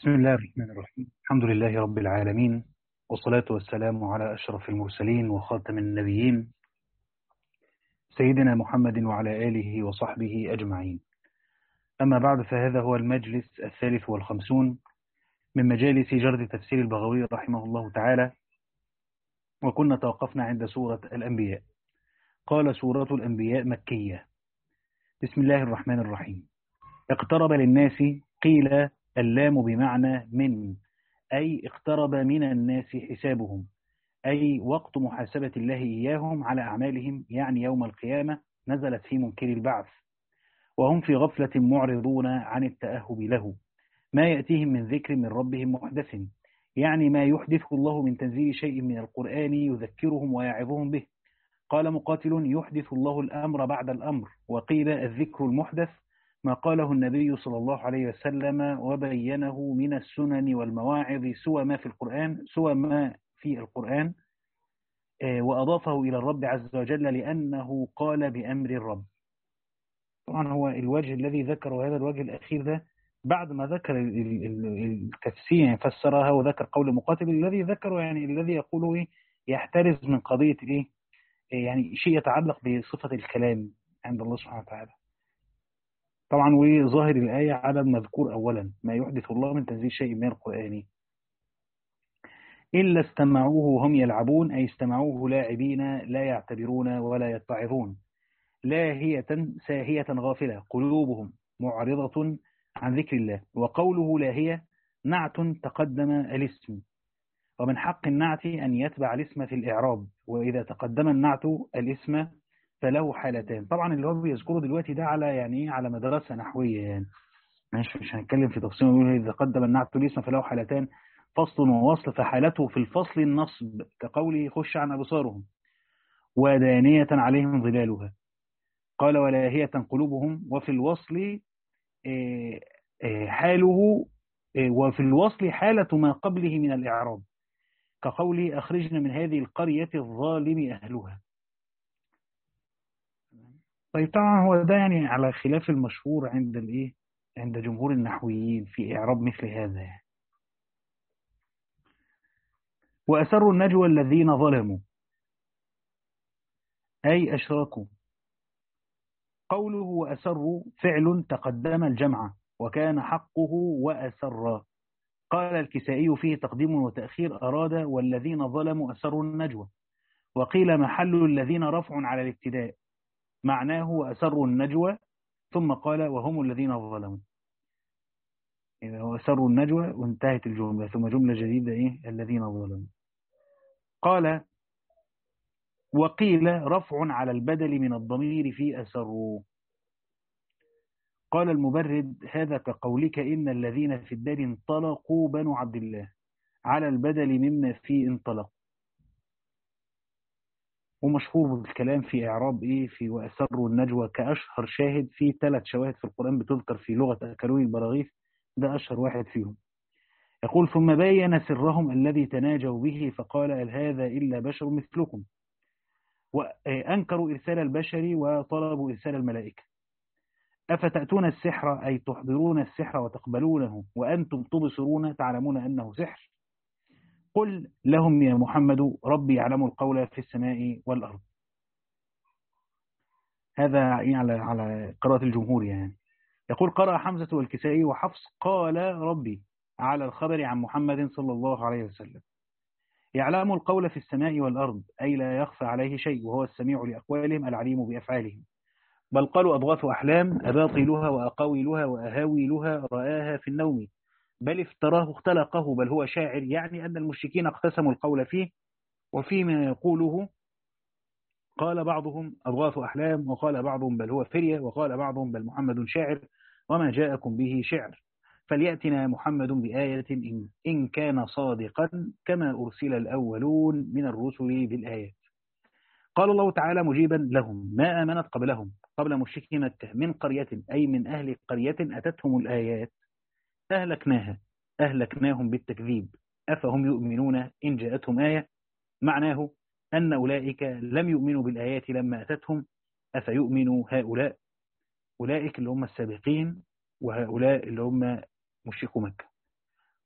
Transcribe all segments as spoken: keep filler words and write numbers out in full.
بسم الله الرحمن الرحيم. الحمد لله رب العالمين، والصلاة والسلام على أشرف المرسلين وخاتم النبيين سيدنا محمد وعلى آله وصحبه أجمعين. أما بعد، فهذا هو المجلس الثالث والخمسون من مجالس جرد تفسير البغوي رحمه الله تعالى، وكنا توقفنا عند سورة الأنبياء. قال: سورة الأنبياء مكية. بسم الله الرحمن الرحيم. اقترب للناس، قيل اللام بمعنى من، أي اقترب من الناس حسابهم، أي وقت محاسبة الله إياهم على أعمالهم، يعني يوم القيامة. نزلت في منكر البعث، وهم في غفلة معرضون عن التأهب له. ما يأتيهم من ذكر من ربهم محدث، يعني ما يحدث الله من تنزيل شيء من القرآن يذكرهم ويعظهم به. قال مقاتل: يحدث الله الأمر بعد الأمر. وقيل الذكر المحدث ما قاله النبي صلى الله عليه وسلم وبينه من السنن والمواعظ، سوى ما في القرآن سوى ما في القرآن وأضافه إلى الرب عز وجل لأنه قال بأمر الرب. طبعا هو الوجه الذي ذكره، هذا الوجه الأخير ده، بعد ما ذكر التفسير يعني فسرها وذكر قول مقاتل، الذي ذكره يعني الذي يقوله إيه، يحترز من قضية إيه، يعني شيء يتعلق بصفة الكلام عند الله سبحانه وتعالى. طبعا وظاهر الآية على المذكور أولا، ما يحدث الله من تنزيل شيء من القرآن. إلا استمعوه وهم يلعبون، أي استمعوه لاعبين لا يعتبرون ولا يتعظون. لاهية ساهية غافلة، قلوبهم معرضة عن ذكر الله. وقوله لاهية نعت تقدم الاسم، ومن حق النعت أن يتبع الاسم في الإعراب، وإذا تقدم النعت الاسم فله حالتان. طبعا اللي هو بيذكره دلوقتي ده على يعني على مدرسة نحوية، يعني مش مش هنتكلم في تفصيل. إذا تقدم النعت الاسم فله حالتان، فصل ووصل. فحالته في الفصل النصب، كقوله خش عن أبصارهم، ودانية عليهم ظلالها. قال ولاهية قلوبهم. وفي الوصل حاله، وفي الوصل حالة ما قبله من الإعراب، كقوله أخرجنا من هذه القرية الظالم أهلها. طيب طبعا هو ده يعني على خلاف المشهور عند الايه عند جمهور النحويين في إعراب مثل هذا يعني. وأسروا النجوى الذين ظلموا، أي أشراكوا. قوله وأسروا فعل تقدم الجمع، وكان حقه وأسر. قال الكسائي فيه تقديم وتأخير، أراد والذين ظلموا أسروا النجوى. وقيل محل الذين رفع على الابتداء، معناه وأسروا النجوى، ثم قال وهم الذين ظلموا. إذا هو أسروا النجوى وانتهت الجملة، ثم جملة جديدة إيه الذين ظلموا. قال وقيل رفع على البدل من الضمير في أسروا. قال المبرد هذا كقولك إن الذين في الدار انطلقوا بنو عبد الله، على البدل مما في انطلق. ومشهور بالكلام في إعراب إيه في وأسروا النجوى، كأشهر شاهد في ثلاث شواهد في القرآن بتذكر في لغة أكلوي البراغيث، ده أشهر واحد فيهم. يقول ثم بين سرهم الذي تناجوا به، فقال هل هذا إلا بشر مثلكم. وأنكروا إرسال البشر وطلبوا إرسال الملائكة. أفتأتون السحر، أي تحضرون السحر وتقبلونه وأنتم تبصرون تعلمون أنه سحر. قل لهم يا محمد ربي يعلم القول في السماء والأرض. هذا على على قراءة الجمهور يعني. يقول قرأ حمزة والكسائي وحفص قال ربي، على الخبر عن محمد صلى الله عليه وسلم. يعلم القول في السماء والأرض، أي لا يخفى عليه شيء، وهو السميع لأقوالهم العليم بأفعالهم. بل قالوا أضغاث أحلام، أباطلها وأقاويلها وأهاويلها رآها في النوم، بل افتراه اختلقه، بل هو شاعر. يعني أن المشركين اقتسموا القول فيه وفيما يقوله. قال بعضهم أضغاث أحلام، وقال بعضهم بل هو فرية، وقال بعضهم بل محمد شاعر وما جاءكم به شعر. فليأتنا محمد بآية إن, إن كان صادقا كما أرسل الأولون من الرسل بالآيات. قال الله تعالى مجيبا لهم ما آمنت قبلهم، قبل مشركي مكة، من قرية، أي من أهل قرية أتتهم الآيات أهلكناها، أهلكناهم بالتكذيب، أفهم يؤمنون إن جاءتهم آية. معناه أن أولئك لم يؤمنوا بالآيات لما أتتهم، أفيؤمنوا هؤلاء، أولئك اللي هم السابقين، وهؤلاء اللي هم مشركو مكة.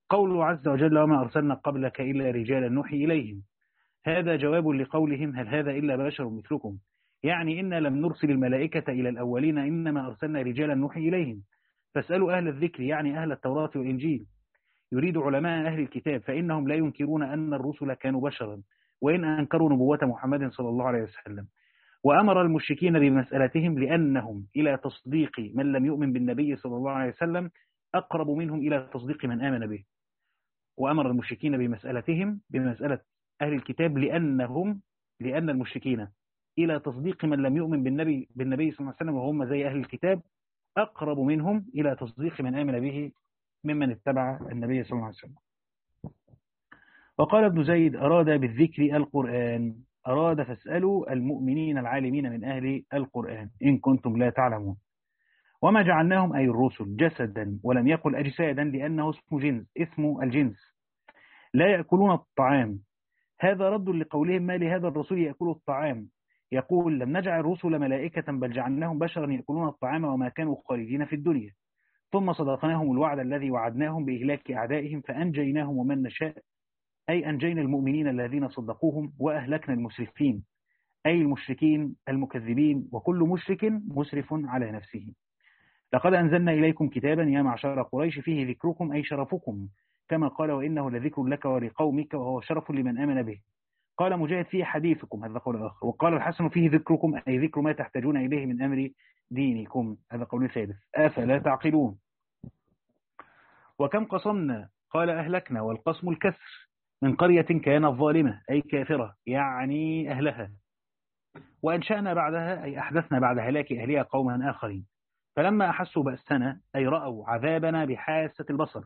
قوله عز وجل وما أرسلنا قبلك إلا رجالا نوحي إليهم، هذا جواب لقولهم هل هذا إلا بشر مثلكم، يعني إنا لم نرسل الملائكة إلى الأولين إنما أرسلنا رجالا نوحي إليهم. فاسألوا أهل الذكر يعني أهل التوراة والإنجيل، يريد علماء أهل الكتاب، فإنهم لا ينكرون أن الرسل كانوا بشرا وإن أنكروا نبوة محمد صلى الله عليه وسلم. وأمر المشركين بمسألتهم لأنهم إلى تصديق من لم يؤمن بالنبي صلى الله عليه وسلم أقرب منهم إلى تصديق من آمن به. وأمر المشركين بمسألتهم بمسألة أهل الكتاب لأنهم لأن المشركين إلى تصديق من لم يؤمن بالنبي بالنبي صلى الله عليه وسلم وهم زي أهل الكتاب أقرب منهم إلى تصديق من آمن به ممن اتبع النبي صلى الله عليه وسلم. وقال ابن زيد أراد بالذكر القرآن، أراد فاسألوا المؤمنين العالمين من أهل القرآن إن كنتم لا تعلمون. وما جعلناهم أي الرسل جسدا ولم يقل أجسادا لأنه اسم جنس اسم الجنس لا يأكلون الطعام، هذا رد لقولهم ما لهذا الرسول يأكل الطعام، يقول لم نجعل الرسل ملائكة بل جعلناهم بشرا يأكلون الطعام وما كانوا خالدين في الدنيا، ثم صدقناهم الوعد الذي وعدناهم بإهلاك أعدائهم فأنجيناهم ومن نشاء، أي أنجينا المؤمنين الذين صدقوهم وأهلكنا المسرفين أي المشركين المكذبين، وكل مشرك مسرف على نفسه. لقد أنزلنا إليكم كتابا يا معشر قريش فيه ذكركم أي شرفكم، كما قال وإنه لذكر لك ولقومك وهو شرف لمن آمن به. قال مجاهد فيه حديثكم، هذا قول آخر. وقال الحسن فيه ذكركم أي ذكر ما تحتاجون إليه من أمر دينكم، هذا قول ثالث. أفلا تعقلون. وكم قصمنا قال أهلكنا، والقسم الكسر، من قرية كانت ظالمة أي كافرة يعني أهلها، وأنشأنا بعدها أي أحدثنا بعد هلاك أهلها قوما آخرين، فلما أحسوا بأسنا أي رأوا عذابنا بحاسة البصر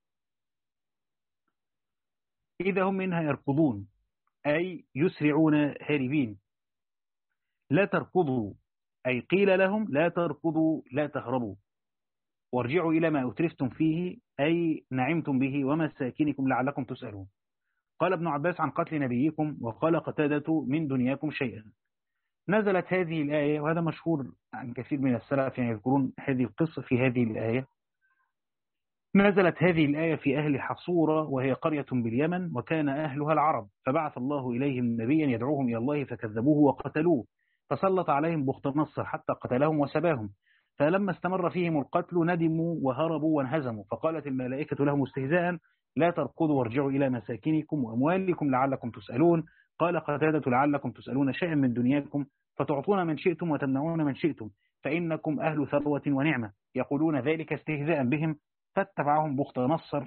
إذا هم منها يركضون أي يسرعون هاربين. لا تركضوا أي قيل لهم لا تركضوا لا تهربوا، وارجعوا إلى ما أترفتم فيه أي نعمتم به ومساكنكم لعلكم تسألون. قال ابن عباس عن قتل نبيكم، وقال قتادة من دنياكم شيئا. نزلت هذه الآية، وهذا مشهور عن كثير من السلف يعني يذكرون هذه القصة في هذه الآية. نزلت هذه الآية في أهل حصورة وهي قرية باليمن وكان أهلها العرب، فبعث الله إليهم نبيا يدعوهم إلى الله فكذبوه وقتلوه، فسلط عليهم بخت نصر حتى قتلهم وسباهم، فلما استمر فيهم القتل ندموا وهربوا وانهزموا، فقالت الملائكة لهم استهزاء لا تركضوا وارجعوا إلى مساكنكم وأموالكم لعلكم تسألون. قال قتادة لعلكم تسألون شيئا من دنياكم فتعطون من شئتم وتمنعون من شئتم، فإنكم أهل ثروة ونعمة، يقولون ذلك استهزاء بهم، فاتبعهم بخت نصر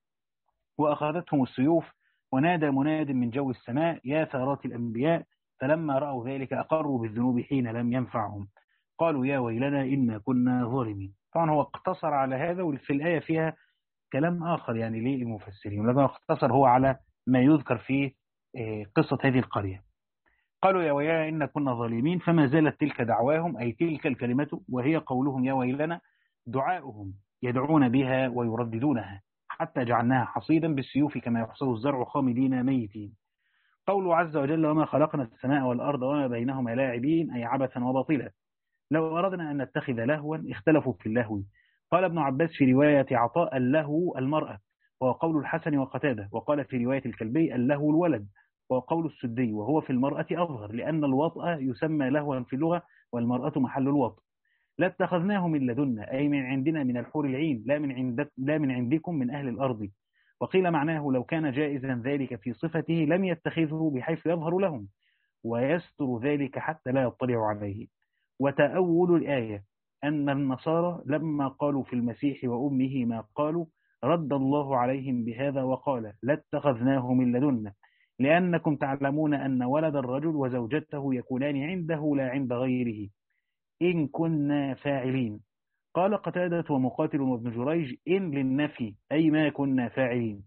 وأخذتهم السيوف، ونادى مناد من جو السماء يا ثارات الأنبياء، فلما رأوا ذلك أقروا بالذنوب حين لم ينفعهم، قالوا يا ويلنا إنا كنا ظالمين. طبعا هو اقتصر على هذا، وفي الآية فيها كلام آخر يعني للمفسرين، لكن اقتصر هو على ما يذكر في قصة هذه القرية. قالوا يا ويلنا إنا كنا ظالمين، فما زالت تلك دعواهم أي تلك الكلمة وهي قولهم يا ويلنا، دعاؤهم يدعون بها ويرددونها حتى جعلناها حصيدا بالسيوف كما يحصد الزرع خامدين ميتين. قوله عز وجل وما خلقنا السماء والأرض وما بينهما لاعبين أي عبثا وباطلا. لو أردنا أن نتخذ لهوا اختلفوا في اللهو. قال ابن عباس في رواية عطاء اللهو المرأة، وهو قول الحسن وقتادة، وقال في رواية الكلبي اللهو الولد، وهو قول السدي، وهو في المرأة أظهر لأن الوطأ يسمى لهوا في اللغة والمرأة محل الوطأ. لا اتخذناه من لدنا أي من عندنا من الحور العين، لا من عندك لا من عندكم من أهل الأرض. وقيل معناه لو كان جائزا ذلك في صفته لم يتخذه بحيث يظهر لهم ويستر ذلك حتى لا يطلع عليه. وتأول الآية أن النصارى لما قالوا في المسيح وأمه ما قالوا رد الله عليهم بهذا وقال لا اتخذناه من لدنا لأنكم تعلمون أن ولد الرجل وزوجته يكونان عنده لا عند غيره إن كنا فاعلين. قال قتادة ومقاتل وابن جريج إن للنفي أي ما كنا فاعلين،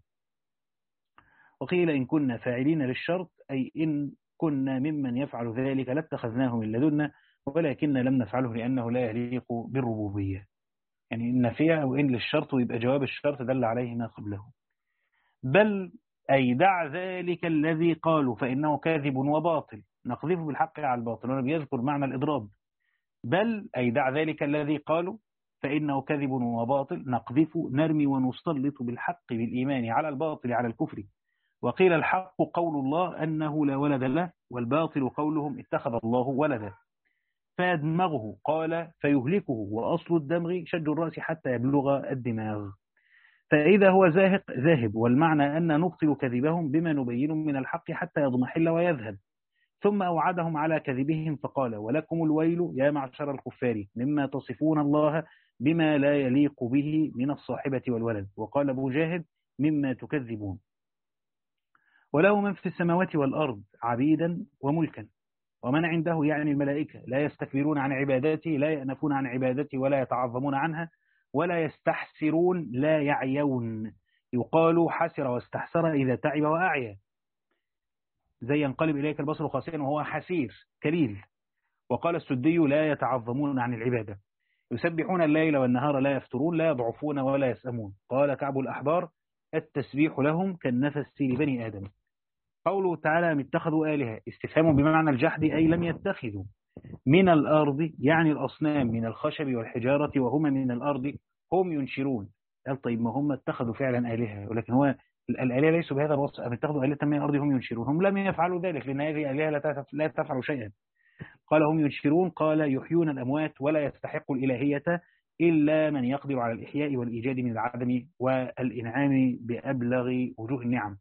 وقيل إن كنا فاعلين للشرط أي إن كنا ممن يفعل ذلك لاتخذناه من لدنا ولكن لم نفعله لأنه لا يليق بالربوبية. يعني إن فيها أو إن للشرط ويبقى جواب الشرط دل عليه ما قبله. بل أي دع ذلك الذي قالوا فإنه كاذب وباطل، نقذف بالحق على الباطل، وأنا بيذكر معنى الإضراب. بل أي دع ذلك الذي قالوا فإنه كذب وباطل، نقذف نرمي ونسلط بالحق بالإيمان على الباطل على الكفر. وقيل الحق قول الله أنه لا ولد له، والباطل قولهم اتخذ الله ولدا. فيدمغه قال فيهلكه، وأصل الدمغ شد الرأس حتى يبلغ الدماغ. فإذا هو زاهق ذاهب، والمعنى أن نبطل كذبهم بما نبين من الحق حتى يضمحل ويذهب. ثم أوعدهم على كذبهم فقال ولكم الويل يا معشر الكفار مما تصفون الله بما لا يليق به من الصاحبة والولد. وقال أبو جاهد مما تكذبون. وله من في السماوات والأرض عبيدا وملكا، ومن عنده يعني الملائكة لا يستكبرون عن عبادته، لا يأنفون عن عبادته ولا يتعظمون عنها، ولا يستحسرون لا يعيون. يقال حسر واستحسر إذا تعب وأعيا، زي ينقلب إليك البصر خاسئا وهو حسير كليل. وقال السدي لا يتعظمون عن العبادة. يسبحون الليل والنهار لا يفترون، لا يضعفون ولا يسأمون. قال كعب الأحبار التسبيح لهم كالنفس لبني آدم. قوله تعالى ام اتخذوا آلهة استفهام بمعنى الجحد، أي لم يتخذوا. من الأرض يعني الأصنام من الخشب والحجارة، وهم من الأرض هم ينشرون. قال طيب ما هم اتخذوا فعلا آلهة، ولكن هو الآلهة ليسوا بهذا الوصف. ام اتخذوا آلهة من الأرض هم ينشرون، هم لم يفعلوا ذلك لأن هذه آلهة لا تفعل شيئا. قال هم ينشرون، قال يحيون الأموات ولا يستحق الإلهية إلا من يقدر على الإحياء والإيجاد من العدم والإنعام بأبلغ وجوه النعم.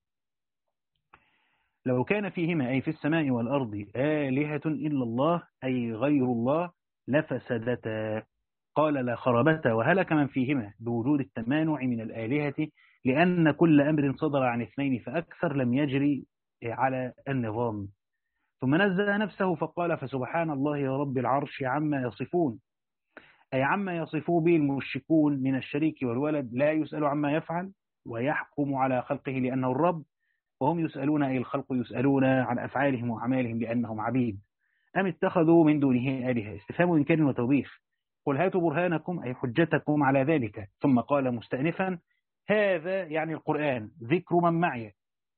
لو كان فيهما أي في السماء والأرض آلهة إلا الله أي غير الله لفسدتا. قال لا خربتا وهلك من فيهما بوجود التمانع من الآلهة، لأن كل أمر صدر عن اثنين فأكثر لم يجري على النظام. ثم نزه نفسه فقال فسبحان الله يا رب العرش عما يصفون، أي عما يصفوا به المشركون من الشريك والولد. لا يسأل عما يفعل ويحكم على خلقه لأنه الرب، وهم يسألون أي الخلق يسألون عن أفعالهم وأعمالهم لأنهم عبيد. أم اتخذوا من دونه آلهة استفهام إنكار وتوبيخ. قل هاتوا برهانكم أي حجتكم على ذلك. ثم قال مستأنفا هذا يعني القرآن ذكر من معي،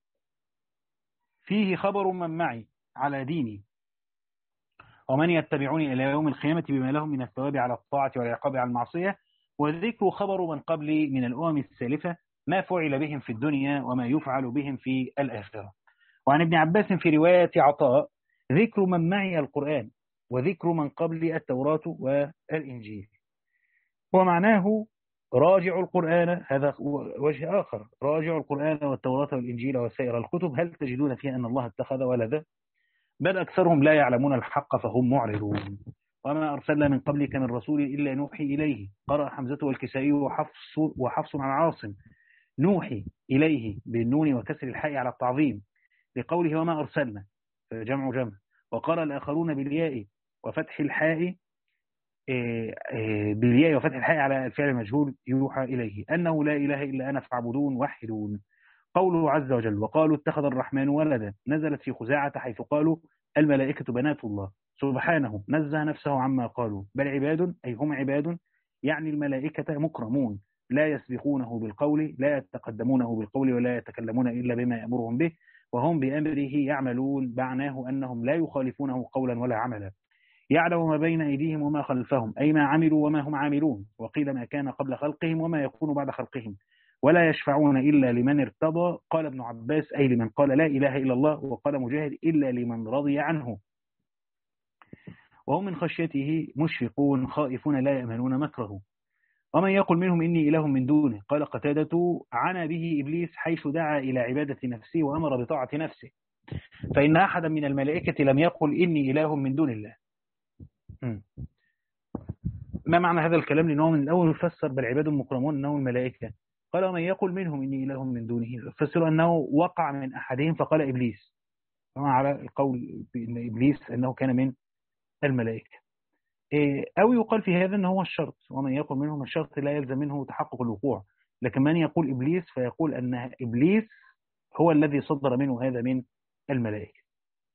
فيه خبر من معي على ديني ومن يتبعوني إلى يوم القيامة بما لهم من الثواب على الطاعة والعقاب على المعصية، وذكر خبر من قبلي من الأمم السالفة ما فعل بهم في الدنيا وما يفعل بهم في الآخرة. وعن ابن عباس في رواية عطاء ذكر من معي القرآن وذكر من قبلي التوراة والإنجيل. ومعناه راجع القرآن، هذا وجه آخر، راجع القرآن والتوراة والإنجيل وسائر الكتب هل تجدون فيها أن الله اتخذ ولدا؟ بل أكثرهم لا يعلمون الحق فهم معرضون. وما أرسلنا من قبلك من رسول إلا نوحي إليه. قرأ حمزة والكسائي وحفص وحفص عن عاصم نوحي إليه بالنون وكسر الحاء على التعظيم لقوله وما أرسلنا جمع جمع. وقرأ الآخرون بالياء وفتح الحاء بالياء وفتح الحاء على الفعل المجهول يوحى إليه أنه لا إله إلا أنا فاعبدون وحدون. قوله عز وجل وقالوا اتخذ الرحمن ولدا نزلت في خزاعة حيث قالوا الملائكة بنات الله. سبحانه نزه نفسه عما قالوا بل عباد أي هم عباد، يعني الملائكة مكرمون لا يسبقونه بالقول لا يتقدمونه بالقول ولا يتكلمون إلا بما يأمرهم به وهم بأمره يعملون. معناه أنهم لا يخالفونه قولا ولا عملا. يعلم ما بين أيديهم وما خلفهم أي ما عملوا وما هم عاملون. وقيل ما كان قبل خلقهم وما يكون بعد خلقهم. ولا يشفعون إلا لمن ارتضى. قال ابن عباس أي لمن قال لا إله إلا الله. وقال مجاهد إلا لمن رضي عنه. وهم من خشيته مشفقون خائفون لا يأمنون مكره. ومن يقل منهم إني إله من دونه. قال قتادة عنا به إبليس حيث دعا إلى عبادة نفسه وأمر بطاعة نفسه، فإن أحدا من الملائكة لم يقل إني إله من دون الله. ما معنى هذا الكلام؟ لأنه من الأول يفسر بل عباد مكرمون أنه الملائكة. قال ومن يقل منهم إني إله من دونه فسر أنه وقع من أحدهم فقال إبليس، على القول بأن إبليس أنه كان من الملائكة. أو يقال في هذا أنه هو الشرط، ومن يقل منهم الشرط لا يلزم منه تحقق الوقوع، لكن من يقول إبليس فيقول أن إبليس هو الذي صدر منه هذا من الملائكة.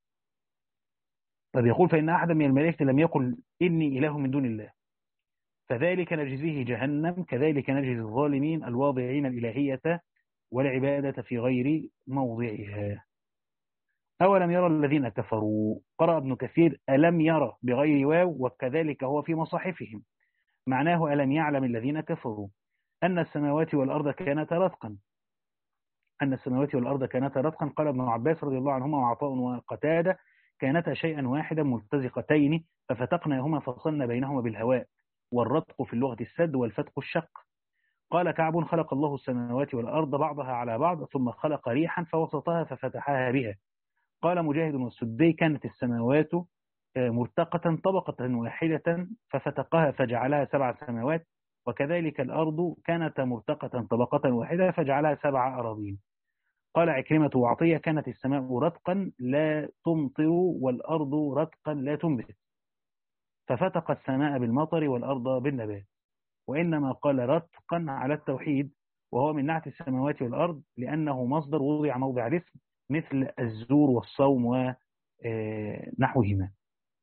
طب يقول فإن أحدا من الملائكة لم يقل إني إله من دون الله فذلك نجزيه جهنم كذلك نجزي الظالمين الواضعين الإلهية والعبادة في غير موضعها. أولم يرى الذين كفروا. قرأ ابن كثير ألم يرى بغير واو وكذلك هو في مصاحفهم. معناه ألم يعلم الذين كفروا أن السماوات والأرض كانتا رتقا أن السماوات والأرض كانتا رتقا. قال ابن عباس رضي الله عنهما وعطاء وقتادة كانتا شيئا واحدا ملتزقتين ففتقناهما فصلنا بينهما بالهواء، والرتق في اللغة السد والفتق الشق. قال كعب خلق الله السماوات والأرض بعضها على بعض ثم خلق ريحا فوسطها ففتحها بها. قال مجاهد والسدي كانت السماوات مرتقة طبقة واحدة ففتقها فجعلها سبع سماوات، وكذلك الأرض كانت مرتقة طبقة واحدة فجعلها سبع أراضين. قال عكرمة وعطية كانت السماء رتقا لا تمطر والأرض رتقا لا تنبت، ففتق السماء بالمطر والأرض بالنبات. وإنما قال رتقا على التوحيد وهو من نعت السماوات والأرض لأنه مصدر وضع موضع الاسم مثل الزور والصوم ونحوهما.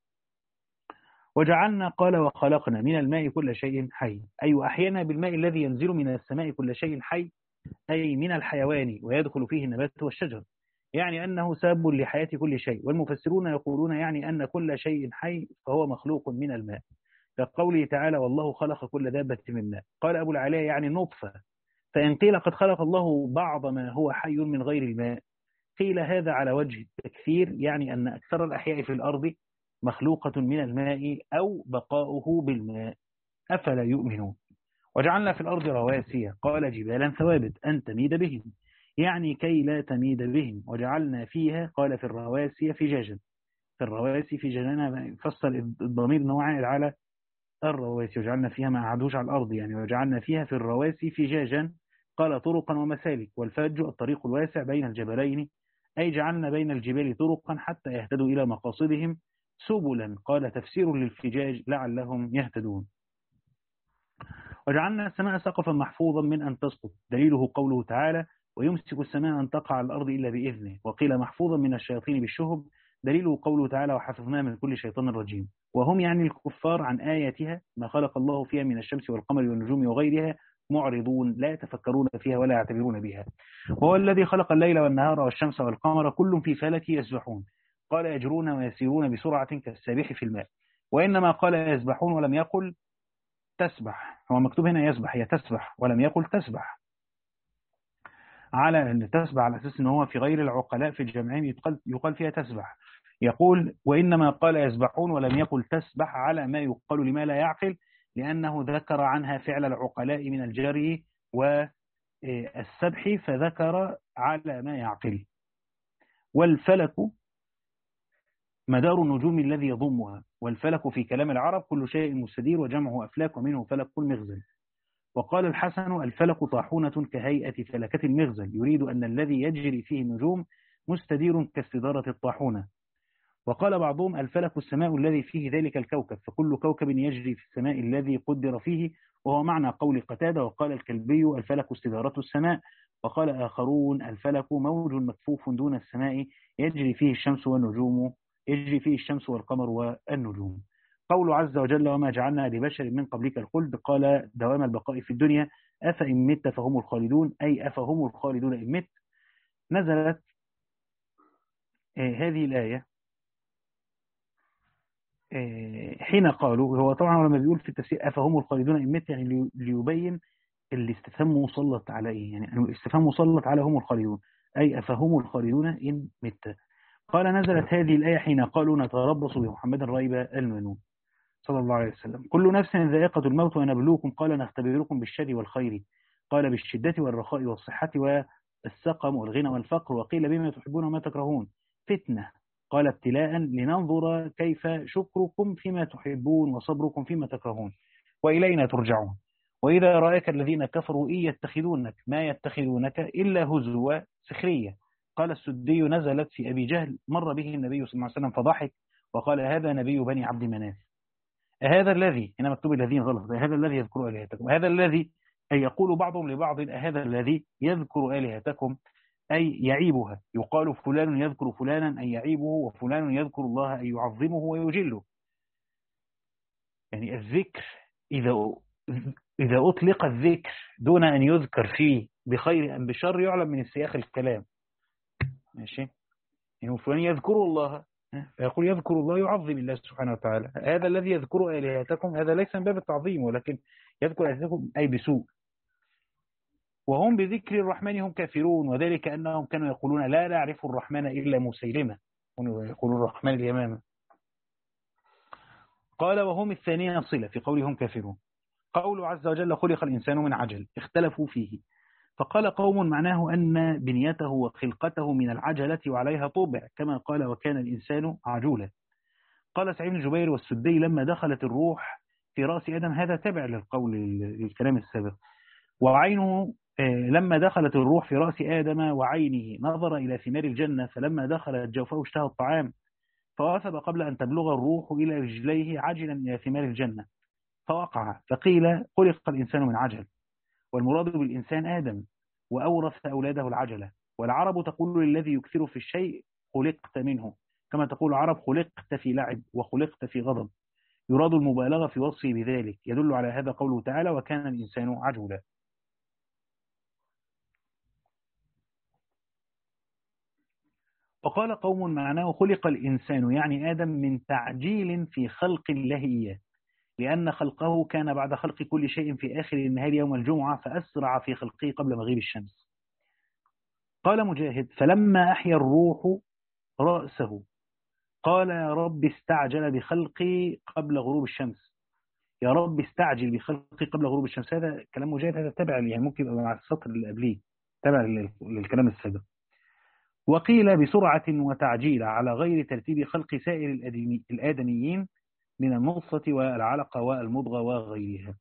وجعلنا قال وخلقنا من الماء كل شيء حي، أي أحيانا بالماء الذي ينزل من السماء كل شيء حي، أي من الحيوان ويدخل فيه النبات والشجر، يعني أنه سبب لحياة كل شيء. والمفسرون يقولون يعني أن كل شيء حي فهو مخلوق من الماء، كقوله تعالى والله خلق كل دابة من ماء. قال أبو العلاء يعني نطفة، فإن قيل قد خلق الله بعض ما هو حي من غير الماء قيل هذا على وجه التكثير، يعني أن أكثر الأحياء في الأرض مخلوقة من الماء أو بقاؤه بالماء، أفلا يؤمنون. وجعلنا في الأرض رواسي قال جبالا ثوابت أن تميد بهم، يعني كي لا تميد بهم. وجعلنا فيها قال في الرواسي فجاجا، في الرواسي فجاجا فصل الضمير نوعائد على الرواسي، وجعلنا فيها ما عدوش على الأرض يعني. وجعلنا فيها في الرواسي فجاجا قال طرقا ومسالك، والفج الطريق الواسع بين الجبلين، أي جعلنا بين الجبال طرقا حتى يهتدوا إلى مقاصدهم، سبلا قال تفسير للفجاج لعلهم يهتدون. وجعلنا السماء سقفا محفوظا من أن تسقط، دليله قوله تعالى ويمسك السماء أن تقع على الأرض إلا بإذنه، وقيل محفوظا من الشياطين بالشهب، دليله قوله تعالى وحفظناه من كل شيطان رجيم. وهم يعني الكفار عن آياتها ما خلق الله فيها من الشمس والقمر والنجوم وغيرها معرضون لا يتفكرون فيها ولا يعتبرون بها. وهو الذي خلق الليل والنهار والشمس والقمر كل في فلك يسبحون، قال يجرون ويسيرون بسرعة كالسابح في الماء. وإنما قال يسبحون ولم يقل تسبح، هو مكتوب هنا يسبح هي تسبح ولم يقل تسبح، على أن تسبح على أساس أنه هو في غير العقلاء في الجمعين يقال, يقال فيها تسبح. يقول وإنما قال يسبحون ولم يقل تسبح على ما يقال لما لا يعقل، لأنه ذكر عنها فعل العقلاء من الجري والسبح فذكر على ما يعقل. والفلك مدار النجوم الذي يضمها، والفلك في كلام العرب كل شيء مستدير وجمعه أفلاك ومنه فلك المغزل. وقال الحسن الفلك طاحونة كهيئة فلكة المغزل، يريد أن الذي يجري فيه النجوم مستدير كاستدارة الطاحونة. وقال بعضهم الفلك السماء الذي فيه ذلك الكوكب، فكل كوكب يجري في السماء الذي قدر فيه، وهو معنى قول قتادة. وقال الكلبي الفلك استدارة السماء. وقال آخرون الفلك موج مكفوف دون السماء يجري فيه الشمس والنجوم يجري فيه الشمس والقمر والنجوم. قول عز وجل وما جعلنا لبشر من قبلك الخلد قال دوام البقاء في الدنيا أفإن مت فهم الخالدون، أي أفهم الخالدون إن مت. نزلت آه هذه الآية آه حين قالوا، هو طبعا لما بيقول في التفسير أفهم الخالدون إن مت يعني ليبين الاستفهام مسلط على إيه، يعني الاستفهام مسلط على هم الخالدون أي أفهم الخالدون إن مت. قال نزلت هذه الآية حين قالوا نتربص بمحمد ريب المنون صلى الله عليه وسلم. كل نفس ذائقة الموت ونبلوكم قال نختبركم بالشر والخير، قال بالشدة والرخاء والصحة والسقم والغنى والفقر، وقيل بما تحبون وما تكرهون فتنة، قال ابتلاء لننظر كيف شكركم فيما تحبون وصبركم فيما تكرهون وإلينا ترجعون. وإذا رأيك الذين كفروا إن يتخذونك ما يتخذونك إلا هزوا سخرية. قال السدي نزلت في أبي جهل مر به النبي صلى الله عليه وسلم فضحك وقال هذا نبي بني عبد مناف. هذا الذي هنا مكتوب الذين غلط، هذا الذي يذكر آلهتكم، هذا الذي أي يقول بعضهم لبعض هذا الذي يذكر آلهتكم أي يعيبها. يقال فلان يذكر فلانا أي يعيبه، وفلان يذكر الله أي يعظمه ويجله. يعني الذكر إذا إذا أطلق الذكر دون أن يذكر فيه بخير أم بشر يعلم من سياق الكلام. ماشي، يعني فلان يذكر الله فيقول يذكر الله يعظم الله سبحانه وتعالى. هذا الذي يذكر آلهتكم هذا ليس من باب التعظيم، ولكن يذكر آلهتكم أي بسوء. وهم بذكر الرحمن هم كافرون، وذلك أنهم كانوا يقولون لا نعرف الرحمن إلا مسيلمة، يقولون الرحمن اليمامة. قال وهم الثانية صلة في قولهم كافرون. قوله عز وجل خلق الإنسان من عجل اختلفوا فيه، فقال قوم معناه أن بنيته وخلقته من العجلة وعليها طبع، كما قال وكان الإنسان عجولا. قال سعيد بن جبير والسدي لما دخلت الروح في رأس آدم، هذا تبع للقول للكلام السابق. وعينه لما دخلت الروح في رأس آدم وعينه نظر إلى ثمار الجنة، فلما دخلت جوفه اشتهى الطعام فوثب قبل أن تبلغ الروح إلى رجليه عاجلا إلى ثمار الجنة فوقع، فقيل خلق الإنسان من عجل، والمراد بالإنسان آدم، وأورث أولاده العجلة. والعرب تقول للذي يكثر في الشيء خلقت منه، كما تقول العرب خلقت في لعب وخلقت في غضب، يراد المبالغة في وصفه بذلك. يدل على هذا قوله تعالى وكان الإنسان عجولا. وقال قوم معناه خلق الإنسان يعني آدم من تعجيل في خلق الله إياه، لأن خلقه كان بعد خلق كل شيء في آخر النهار يوم الجمعة، فأسرع في خلقه قبل مغيب الشمس. قال مجاهد فلما أحيا الروح رأسه قال يا رب استعجل بخلقي قبل غروب الشمس، يا رب استعجل بخلقي قبل غروب الشمس. هذا كلام مجاهد، هذا تبع يعني ممكن يبقى مع السطر اللي قبليه تبع للكلام السابق. وقيل بسرعة وتعجيل على غير ترتيب خلق سائر الآدميين من النطفة والعلقة والمضغة وغيرها.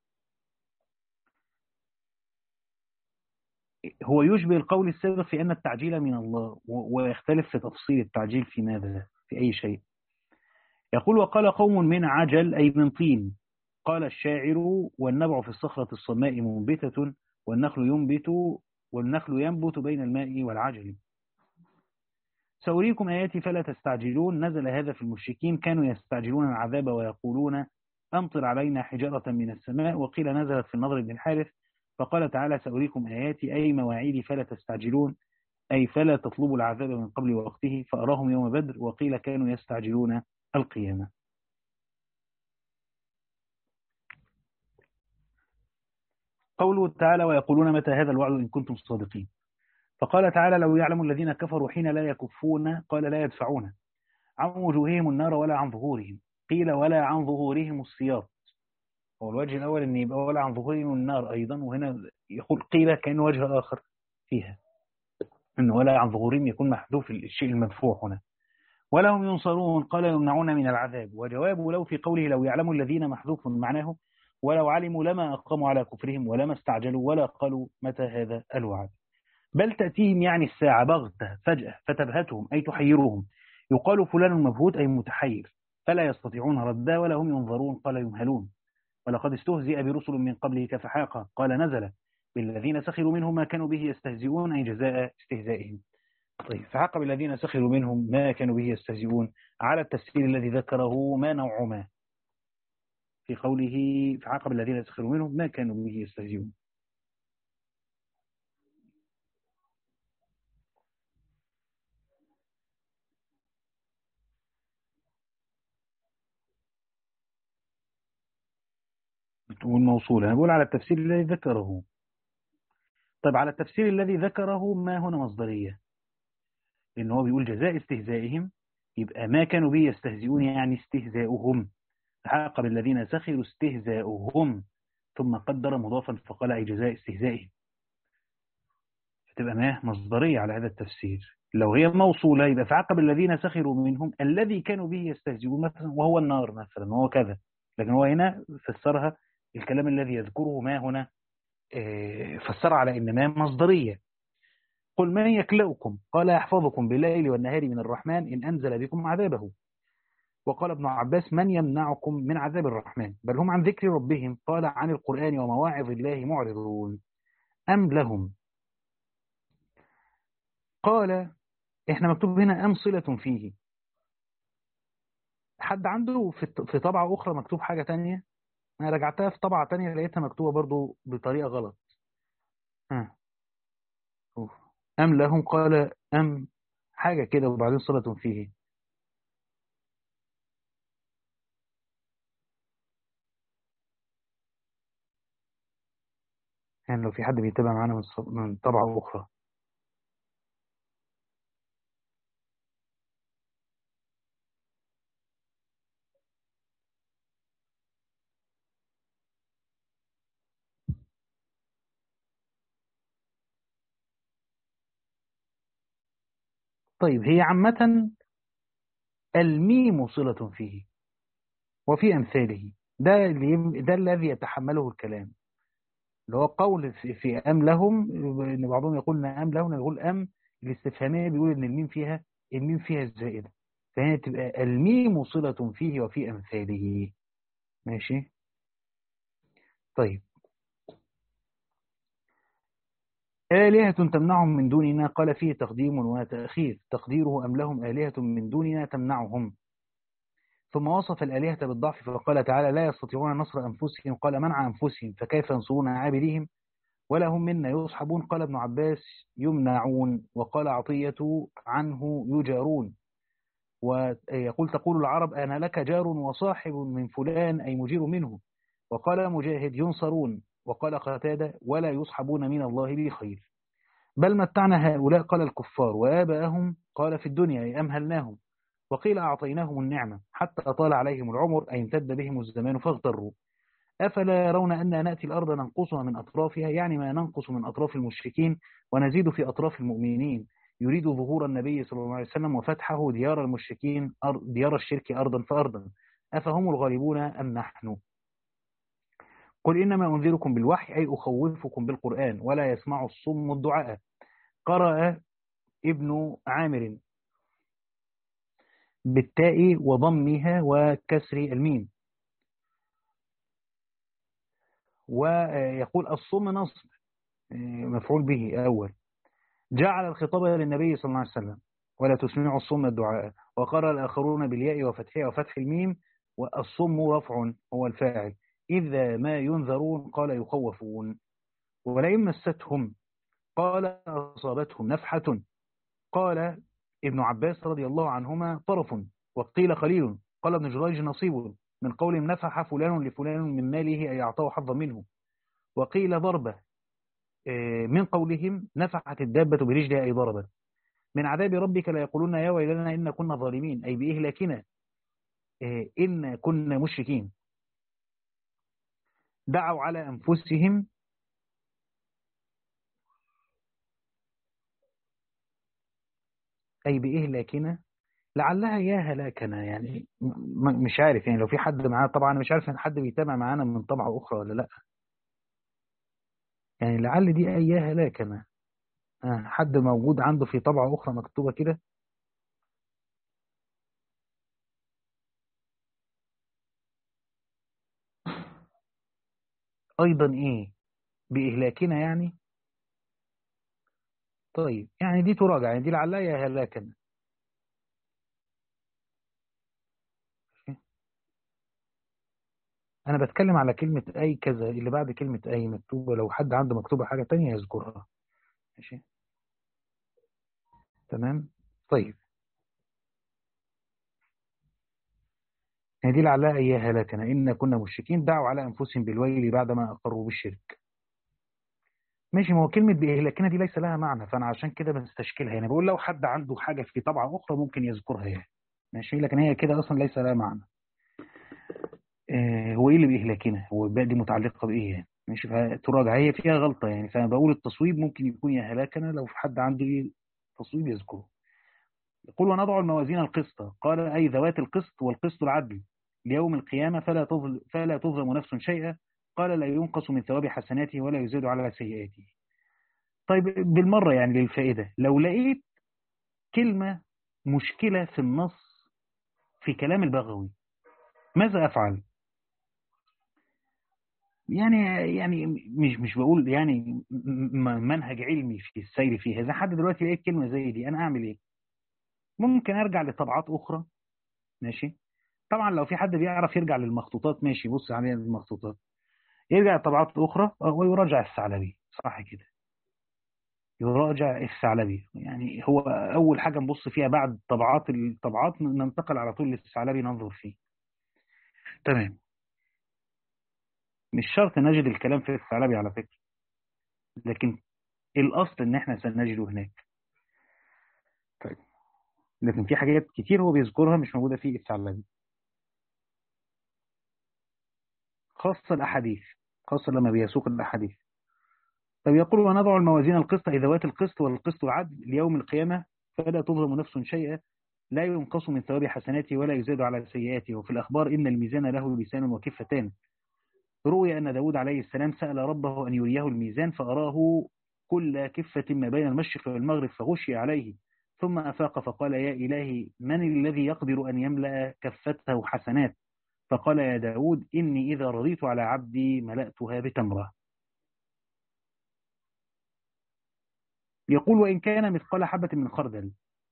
هو يشبه القول السابق في أن التعجيل من الله، ويختلف في تفصيل التعجيل في ماذا في أي شيء. يقول وقال قوم من عجل أي من طين. قال الشاعر والنبع في الصخرة الصماء منبتة، والنخل ينبت والنخل ينبت بين الماء والعجل. سأريكم آياتي فلا تستعجلون. نزل هذا في المشركين، كانوا يستعجلون العذاب ويقولون أمطر علينا حجارة من السماء. وقيل نزلت في النضر بن الحارث، فقال تعالى سأريكم آياتي أي مواعيدي فلا تستعجلون، أي فلا تطلبوا العذاب من قبل وقته، فأراهم يوم بدر. وقيل كانوا يستعجلون القيامة. قوله تعالى ويقولون متى هذا الوعد إن كنتم صادقين. فقال تعالى لو يعلم الذين كفروا حين لا يكفون قال لا يدفعون عن وجوههم النار ولا عن ظهورهم. قيل ولا عن ظهورهم السياط. هو الوجه الأول أن يبقى ولا عن ظهورهم النار أيضا، وهنا يقول قيل كأن وجه آخر فيها أن ولا عن ظهورهم يكون محذوف الشيء المدفوع هنا. ولا هم ينصرون قال يمنعون من العذاب. وجواب لو في قوله لو يعلم الذين محذوف معناه ولو علموا لما أقاموا على كفرهم ولما استعجلوا ولا قالوا متى هذا الوعد. بل تأتيهم يعني الساعة بغتة فجأة فتبهتهم أي تحيرهم. يقال فلان مبهوت أي متحير، فلا يستطيعون ردا ولا هم ينظرون قال يمهلون. ولقد استهزئ برسل من قبلك فحاق قال نزل بالذين سخروا منهم ما كانوا به يستهزئون أي جزاء استهزائهم. طيب فحق بالذين سخروا منهم ما كانوا به يستهزئون على التفسير الذي ذكره ما نوع ما في قوله فحق بالذين سخروا منهم ما كانوا به يستهزئون. بتقول موصولة. أنا بقول على التفسير الذي ذكره. طيب على التفسير الذي ذكره ما هنا مصدرية، لأن هو بيقول جزاء استهزائهم، يبقى ما كانوا به يستهزئون يعني استهزاؤهم. فحق بالذين سخروا استهزاؤهم ثم قدر مضافا فقال أي جزاء استهزائهم، فتبقى ما مصدرية على هذا التفسير. لو هي موصولة يبقى فعقب الذين سخروا منهم الذي كانوا به يستهزئون مثلا وهو النار مثلا وهو كذا. لكن هو هنا فسرها الكلام الذي يذكره ما هنا فسر على إن ما مصدرية. قل من يكلؤكم قال يحفظكم بالليل والنهار من الرحمن إن أنزل بكم عذابه. وقال ابن عباس من يمنعكم من عذاب الرحمن بل هم عن ذكر ربهم قال عن القرآن ومواعظ الله معرضون أم لهم. قال إحنا مكتوب هنا أم صلة فيه. حد عنده في طبعة أخرى مكتوب حاجة تانية؟ أنا رجعتها في طبعة تانية لقيتها مكتوبة برضو بطريقة غلط. ها. أم لهم قال أم حاجة كده وبعدين صلة فيه. يعني لو في حد بيتابع معانا من ص- من طبعة أخرى. طيب هي عامة الميم صلة فيه وفي أمثاله، ده اللي يم- ده الذي يتحمله الكلام، اللي هو قول في, في أم لهم، إن بعضهم يقول إن أم لهم، يقول أم الاستفهامية بيقول إن الميم فيها الميم فيها الزائدة، فهي تبقى الميم صلة فيه وفي أمثاله. ماشي. طيب آلهة تمنعهم من دوننا، قال فيه تقديم وتأخير، تقديره أم لهم آلهة من دوننا تمنعهم. ثم وصف الآلهة بالضعف فقال تعالى لا يستطيعون نصر أنفسهم، قال منع أنفسهم فكيف ينصرون عابديهم ولا هم منا يصحبون، قال ابن عباس يمنعون، وقال عطية عنه يجارون. ويقول تقول العرب أنا لك جار وصاحب من فلان أي مجير منه. وقال مجاهد ينصرون. وقال قتادة ولا يصحبون من الله بخير. بل متعنا هؤلاء قال الكفار وآباءهم، قال في الدنيا أي أمهلناهم. وقيل أعطيناهم النعمة حتى أطال عليهم العمر أي امتد بهم الزمان فاغتروا. أفلا يرون أننا نأتي الأرض ننقصها من أطرافها، يعني ما ننقص من أطراف المشركين ونزيد في أطراف المؤمنين. يريد ظهور النبي صلى الله عليه وسلم وفتحه ديار المشركين أر- ديار الشرك أرضا فأرضا. أفهم الغالبون أم نحن؟ قل إنما أنذركم بالوحي أي أخوفكم بالقرآن ولا يسمع الصم الدعاء. قرأ ابن عامر بالتاء وضمها وكسر الميم. ويقول الصم نصب مفعول به أول، جعل الخطاب للنبي صلى الله عليه وسلم ولا تسمعوا الصم الدعاء. وقرأ الآخرون بالياء وفتحها وفتح الميم، والصم رفع هو الفاعل. إذا ما ينذرون قال يخوفون. ولئن مستهم قال أصابتهم نفحة، قال ابن عباس رضي الله عنهما طرف، وقيل خليل، قال ابن جريج نصيب من قول نفح فلان لفلان من ماله أي أعطاه حظا منه. وقيل ضربة من قولهم نفحت الدابة برجلها أي ضربت. من عذاب ربك لا يقولون يا ويلنا إن كنا ظالمين أي بإهلاكنا إن كنا مشركين. دعوا على أنفسهم أي بإهلاكنا، لعلها يا هلاكنا يعني. م- مش عارف يعني لو في حد معاه، طبعا مش عارف ان حد بيتابع معانا من طبعة أخرى ولا لا، يعني لعل دي أي يا هلاكنا. آه، حد موجود عنده في طبعة أخرى مكتوبة كده؟ أيضا إيه بإهلاكنا يعني. طيب يعني دي تراجع، يعني دي لعلها يا هلاكنا. أنا بتكلم على كلمة أي كذا اللي بعد كلمة أي مكتوبة، لو حد عنده مكتوبة حاجة تانية يذكرها. ماشي. تمام. طيب يعني دي لعلها أي هلاكنا إن كنا مشركين دعوا على أنفسهم بالويل بعدما أقروا بالشرك. ماشي. ما هو كلمة بإهلاكنا دي ليس لها معنى، فأنا عشان كده بستشكلها يعني، بقول لو حد عنده حاجة في طبعة أخرى ممكن يذكرها يعني. ماشي. لكن هي كده أصلا ليس لها معنى. آه هو إيه اللي بإهلاكنا؟ هو الباء دي متعلقة بإيه يعني؟ ماشي. فتراجع هي فيها غلطة يعني، فأنا بقول التصويب ممكن يكون يا هلاكنا، لو في حد عنده إيه تصويب يذكره. يقول ونضع الموازين القسط، قال أي ذوات القسط، والقسط العدل ليوم القيامة فلا تظلم فلا تظلم نفس شيئا، قال لا ينقص من ثواب حسناته ولا يزيد على سيئاته. طيب بالمرة يعني للفائدة، لو لقيت كلمة مشكلة في النص في كلام البغوي ماذا أفعل؟ يعني يعني مش مش بقول يعني م- منهج علمي في السير فيها، إذا حد دلوقتي لقيت كلمة زي دي أنا أعمل إيه؟ ممكن أرجع لطبعات أخرى. ماشي. طبعا لو في حد بيعرف يرجع للمخطوطات ماشي، بص عليها المخطوطات، يرجع لطبعات أخرى ويراجع الثعلبي، صح كده؟ يراجع الثعلبي، يعني هو أول حاجة نبص فيها بعد طبعات الطبعات ننتقل على طول للثعلبي ننظر فيه. تمام. مش شرط نجد الكلام في الثعلبي على فكرة، لكن الأصل إن إحنا سنجده هناك. طيب، لكن في حاجات كتير هو بيذكرها مش موجودة في الثعلبي، خاصة الأحاديث، خاصة لما بيسوق الأحاديث. طب يقول: ونضع الموازين القسط أي ذوات القسط والقسط العدل ليوم القيامة فلا تظلم نفس شيئا، لا ينقص من ثواب حسناته ولا يزاد على سيئاته. وفي الأخبار: إن الميزان له لسان وكفتان. روي أن داود عليه السلام سأل ربه أن يريه الميزان فأراه كل كفة ما بين المشرق والمغرب فغشي عليه، ثم أفاق فقال: يا إلهي، من الذي يقدر أن يملأ كفته حسنات؟ فقال: يا داود، إني إذا رضيت على عبدي ملأتها بتمرة. يقول: وإن كان مثقال حبة من خردل.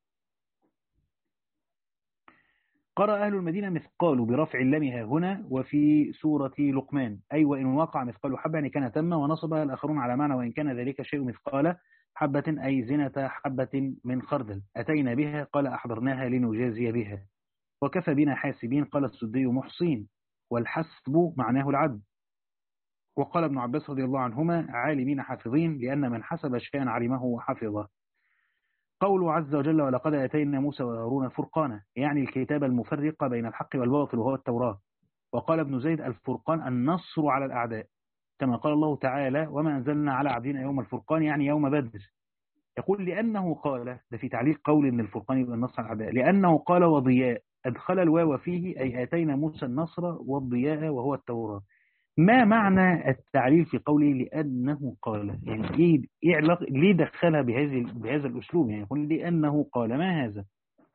قرأ أهل المدينة مثقال برفع اللام ها هنا وفي سورة لقمان، أي وإن وقع مثقال حبة يعني كان تم، ونصبها الآخرون على معنى وإن كان ذلك شيء مثقال حبة أي زنة حبة من خردل أتينا بها، قال أحضرناها لنجازي بها. وكفى بنا حاسبين، قال السدي محصين، والحسب معناه العدل. وقال ابن عباس رضي الله عنهما: عالمين حافظين، لأن من حسب شيئا علمه وحفظه. قوله عز وجل: ولقد آتينا موسى وهارون فرقانا، يعني الكتاب المفرق بين الحق والباطل وهو التوراة. وقال ابن زيد: الفرقان النصر على الأعداء، كما قال الله تعالى: وما أنزلنا على عبدنا يوم الفرقان، يعني يوم بدر. يقول: لأنه قال، ده في تعليق قول إن الفرقان يبقى النصر على الأعداء، لأنه قال وضياء، أدخل الواو فيه، أي آتينا موسى النصر والضياء وهو التوراة. ما معنى التعليل في قوله لأنه قال؟ يعني إيه إيه علاقة، ليه دخلها بهذه بهذا الأسلوب؟ يعني يقول لأنه قال، ما هذا؟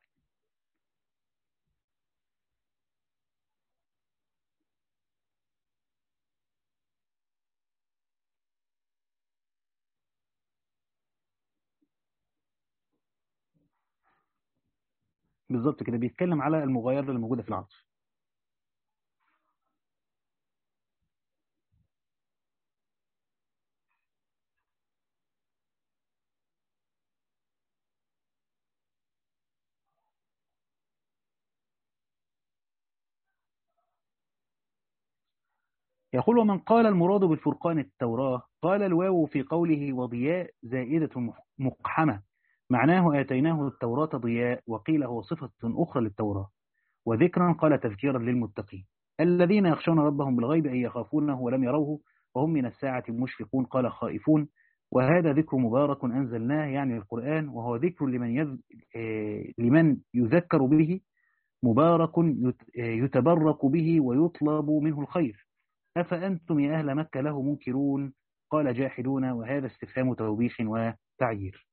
بالظبط كده، بيتكلم على المغايرة اللي موجودة في العطف. يقول: ومن قال المراد بالفرقان التوراة، قال الواو في قوله وضياء زائدة مقحمة، معناه آتيناه التوراة ضياء، وقيل هو صفة أخرى للتوراة. وذكرا قال تذكيرا للمتقين الذين يخشون ربهم بالغيب أي يخافونه ولم يروه وهم من الساعة مشفقون، قال خائفون. وهذا ذكر مبارك أنزلناه، يعني القرآن، وهو ذكر لمن يذ... آه، لمن يذكر به، مبارك يت... آه، يتبرك به ويطلب منه الخير. أفأنتم يا أهل مكة له منكرون؟ قال جاحدون، وهذا استفهام توبيخ وتعيير.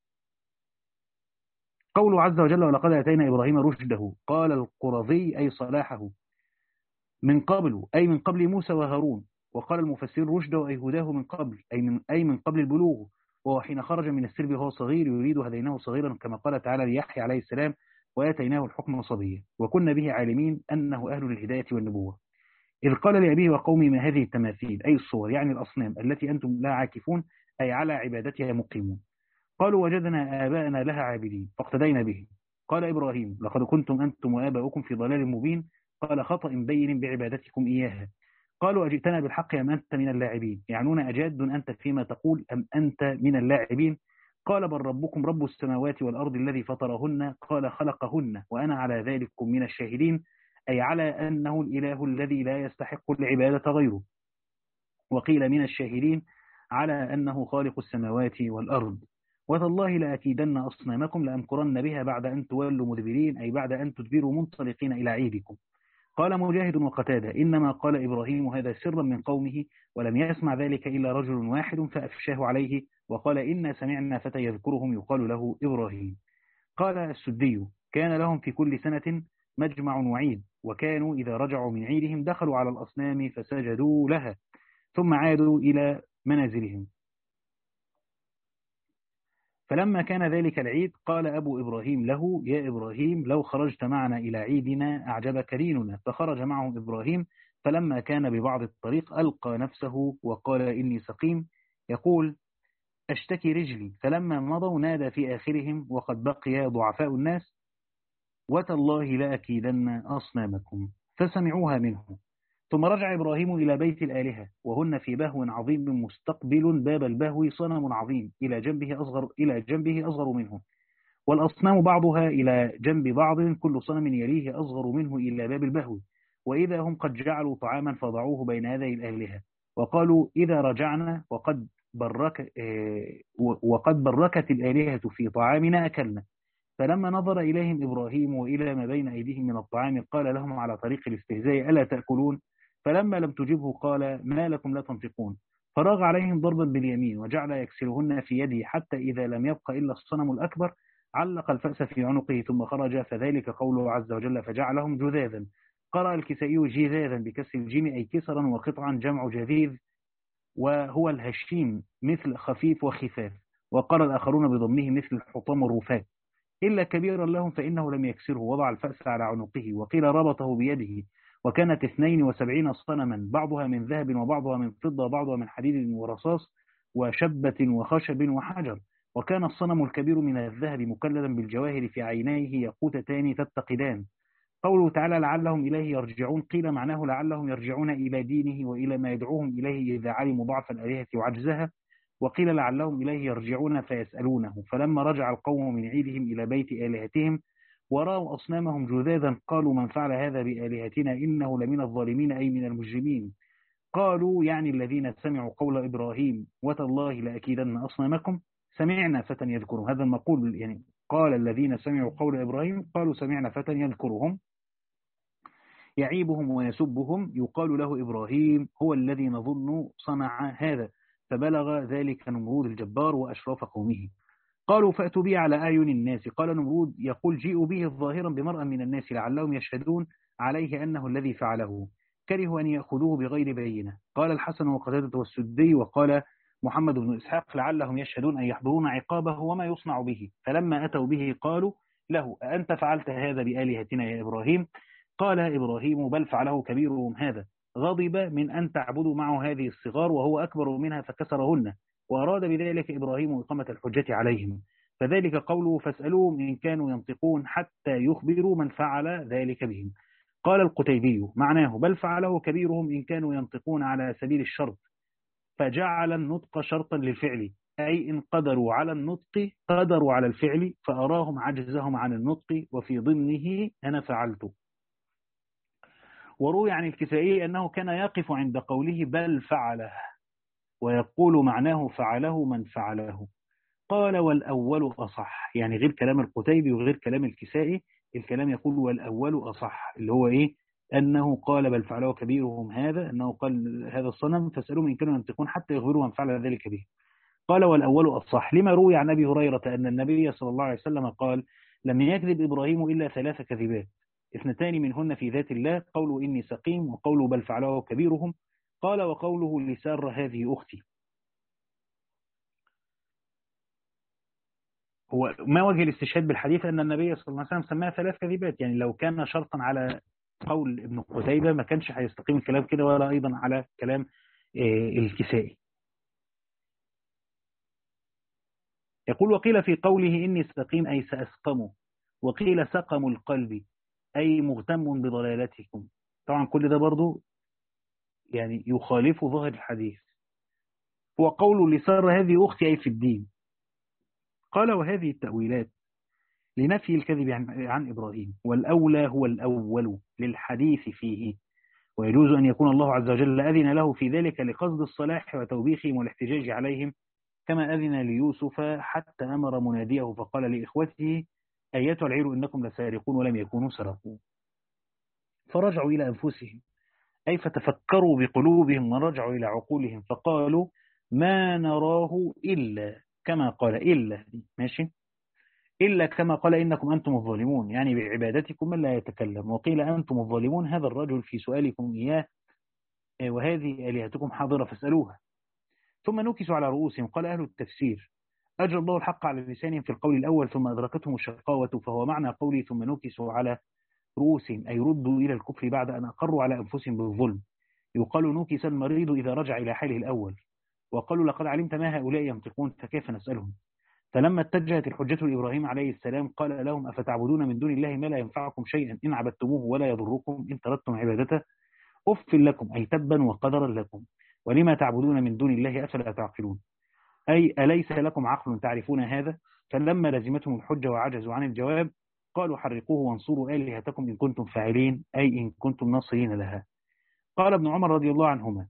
قوله عز وجل: ولقد آتينا إبراهيم رشده، قال القرظي أي صلاحه، من قبل أي من قبل موسى وهارون. وقال المفسر: رشده أي هداه من قبل، أي من, أي من قبل البلوغ، وهو حين خرج من السرب وهو صغير، يريد هديناه صغيرا، كما قال تعالى ليحيى عليه السلام: وآتيناه الحكم صبيا، وكنا به عالمين أنه أهل للهداية والنبوة. إذ قال لأبيه وقومه: ما هذه التماثيل، أي الصور، يعني الأصنام التي أنتم لها عاكفون، أي على عبادتها مقيمون. قالوا: وجدنا آباءنا لها عابدين فاقتدينا به. قال إبراهيم: لقد كنتم أنتم وآباؤكم في ضلال مبين، قال خطأ بين بعبادتكم إياها. قالوا: أجئتنا بالحق أم أنت من اللاعبين، يعنون أجاد أنت فيما تقول أم أنت من اللاعبين؟ قال: بل ربكم رب السماوات والأرض الذي فطرهن، قال خلقهن وأنا على ذلك من الشاهدين، أي على أنه الإله الذي لا يستحق العبادة غيره. وقيل من الشاهدين على أنه خالق السماوات والأرض. وتالله لأكيدن أصنامكم لأمكرن بها بعد أن تولوا مدبرين، أي بعد أن تدبروا منطلقين إلى عيدكم. قال مجاهد وقتادة: إنما قال إبراهيم هذا سرا من قومه، ولم يسمع ذلك إلا رجل واحد فأفشاه عليه، وقال: إنا سمعنا فتى يذكرهم يقال له إبراهيم. قال السدي: كان لهم في كل سنة مجمع وعيد، وكانوا إذا رجعوا من عيدهم دخلوا على الأصنام فسجدوا لها، ثم عادوا إلى منازلهم. فلما كان ذلك العيد قال أبو إبراهيم له: يا إبراهيم، لو خرجت معنا إلى عيدنا أعجبك ديننا. فخرج معهم إبراهيم، فلما كان ببعض الطريق ألقى نفسه وقال: إني سقيم. يقول: أشتكي رجلي. فلما مضوا نادى في آخرهم وقد بقي ضعفاء الناس: وتالله لأكيدن أصنامكم. فسمعوها منه. ثم رجع إبراهيم إلى بيت الآلهة وهن في بهو عظيم مستقبل باب البهو صنم عظيم إلى جنبه أصغر إلى جنبه أصغر منه، والأصنام بعضها إلى جنب بعض كل صنم يليه أصغر منه إلى باب البهو، وإذا هم قد جعلوا طعاما فضعوه بين يدي الآلهة وقالوا إذا رجعنا وقد برك آه، وقد بركت الآلهة في طعامنا أكلنا. فلما نظر إليهم إبراهيم وإلى ما بين أيديهم من الطعام قال لهم على طريق الاستهزاء ألا تأكلون؟ فلما لم تجبه قال ما لكم لا تنطقون؟ فراغ عليهم ضربا باليمين وجعل يكسرهن في يده حتى إذا لم يبق إلا الصنم الأكبر علق الفأس في عنقه ثم خرج، فذلك قوله عز وجل فجعلهم جذاذا. قرأ الكسائي جذاذا بكسر الجيم أي كسرا وقطعا جمع جذيذ وهو الهشيم مثل خفيف وخفاف، وقرأ الآخرون بضمه مثل الحطام والرفات إلا كبيرا لهم فإنه لم يكسره وضع الفأس على عنقه، وقيل ربطه بيده، وكانت اثنين وسبعين صنما بعضها من ذهب وبعضها من فضة وبعضها من حديد ورصاص وشبة وخشب وحجر، وكان الصنم الكبير من الذهب مكللا بالجواهر في عينيه يقوتتان تتقدان. قوله تعالى لعلهم إليه يرجعون قيل معناه لعلهم يرجعون إلى دينه وإلى ما يدعوهم إليه إذا علموا ضعف الآلهة وعجزها، وقيل لعلهم إليه يرجعون فيسألونه. فلما رجع القوم من عيدهم إلى بيت آلهتهم ورأوا أصنامهم جذاذا قالوا من فعل هذا بآلهتنا إنه لمن الظالمين أي من المجرمين. قالوا يعني الذين سمعوا قول إبراهيم وتالله لأكيدن أصنامكم سمعنا فتى يذكرهم. هذا المقول يعني قال الذين سمعوا قول إبراهيم قالوا سمعنا فتى يذكرهم يعيبهم ويسبهم يقال له إبراهيم هو الذي نظن صنع هذا، فبلغ ذلك نمرود الجبار وأشراف قومه. قالوا فأتوا به على أعين الناس. قال نمرود يقول جيئوا به ظاهرا بمرأ من الناس لعلهم يشهدون عليه أنه الذي فعله، كرهوا أن يأخذوه بغير بينة. قال الحسن وقتادة والسدي وقال محمد بن إسحاق لعلهم يشهدون أن يحضرون عقابه وما يصنع به. فلما أتوا به قالوا له أأنت فعلت هذا بآلهتنا يا إبراهيم؟ قال إبراهيم بل فعله كبيرهم هذا، غضب من أن تعبدوا معه هذه الصغار وهو أكبر منها فكسرهن، وأراد بذلك إبراهيم إقامة الحجة عليهم، فذلك قوله فاسألوهم إن كانوا ينطقون حتى يخبروا من فعل ذلك بهم. قال القتيبي معناه بل فعله كبيرهم إن كانوا ينطقون على سبيل الشرط، فجعل النطق شرطا للفعل، أي إن قدروا على النطق قدروا على الفعل، فأراهم عجزهم عن النطق وفي ضمنه أنا فعلت. وروي عن الكسائي أنه كان يقف عند قوله بل فعله ويقول معناه فعله من فعله. قال والأول أصح، يعني غير كلام القتيبي وغير كلام الكسائي، الكلام يقول والأول أصح اللي هو إيه؟ أنه قال بل فعله كبيرهم هذا، أنه قال هذا الصنم فاسألوهم إن كانوا ينطقون حتى يخبروا من فعل ذلك به. قال والأول أصح لما روي عن أبي هريرة أن النبي صلى الله عليه وسلم قال لم يكذب إبراهيم إلا ثلاث كذبات اثنتان منهن في ذات الله، قوله إني سقيم وقوله بل فعله كبيرهم، قال وقوله لسارة هذه أختي. هو ما وجه الاستشهاد بالحديث أن النبي صلى الله عليه وسلم سماها ثلاث كذبات؟ يعني لو كان شرطا على قول ابن قتيبة ما كانش هيستقيم الكلام كده، ولا أيضا على كلام الكسائي. يقول وقيل في قوله إني سقيم أي سأسقمه، وقيل سقم القلب أي مغتم بضلالتكم. طبعا كل ده برضو يعني يخالف ظاهر الحديث. وقول لسارة هذه أختي أي في الدين. قال وهذه التأويلات لنفي الكذب عن, عن إبراهيم، والأولى هو الأول للحديث فيه، ويجوز أن يكون الله عز وجل أذن له في ذلك لقصد الصلاح وتوبيخهم والاحتجاج عليهم، كما أذن ليوسف حتى أمر مناديه فقال لإخوته أيتها العير إنكم لسارقون ولم يكونوا سرقوا، فرجعوا إلى أنفسهم أي فتفكروا بقلوبهم ورجعوا إلى عقولهم فقالوا ما نراه إلا كما قال إلا ماشي إلا كما قال إنكم أنتم الظالمون، يعني بعبادتكم من لا يتكلم. وقيل أنتم الظالمون هذا الرجل في سؤالكم إياه وهذه آلهتكم حاضرة فاسألوها. ثم نكسوا على رؤوسهم. قال أهل التفسير أجر الله الحق على لسانهم في القول الأول ثم أدركتهم الشقاوة، فهو معنى قولي ثم نكسوا على رؤوسهم أي ردوا إلى الكفر بعد أن أقروا على أنفسهم بالظلم. يقال نكس المريض إذا رجع إلى حاله الأول. وقالوا لقد علمت ما هؤلاء ينطقون فكيف نسألهم. فلما اتجهت الحجة لإبراهيم عليه السلام قال لهم أفتعبدون من دون الله ما لا ينفعكم شيئا إن عبدتموه ولا يضركم إن تردتم عبادته. أف لكم أي تبا وقدرا لكم، ولما تعبدون من دون الله أفلا تعقلون، أي أليس لكم عقل تعرفون هذا؟ فلما لزمتهم الحجة وعجزوا عن الجواب قالوا حرقوه وانصروا آلهتكم إن كنتم فاعلين، أي إن كنتم ناصرين لها. قال ابن عمر رضي الله عنهما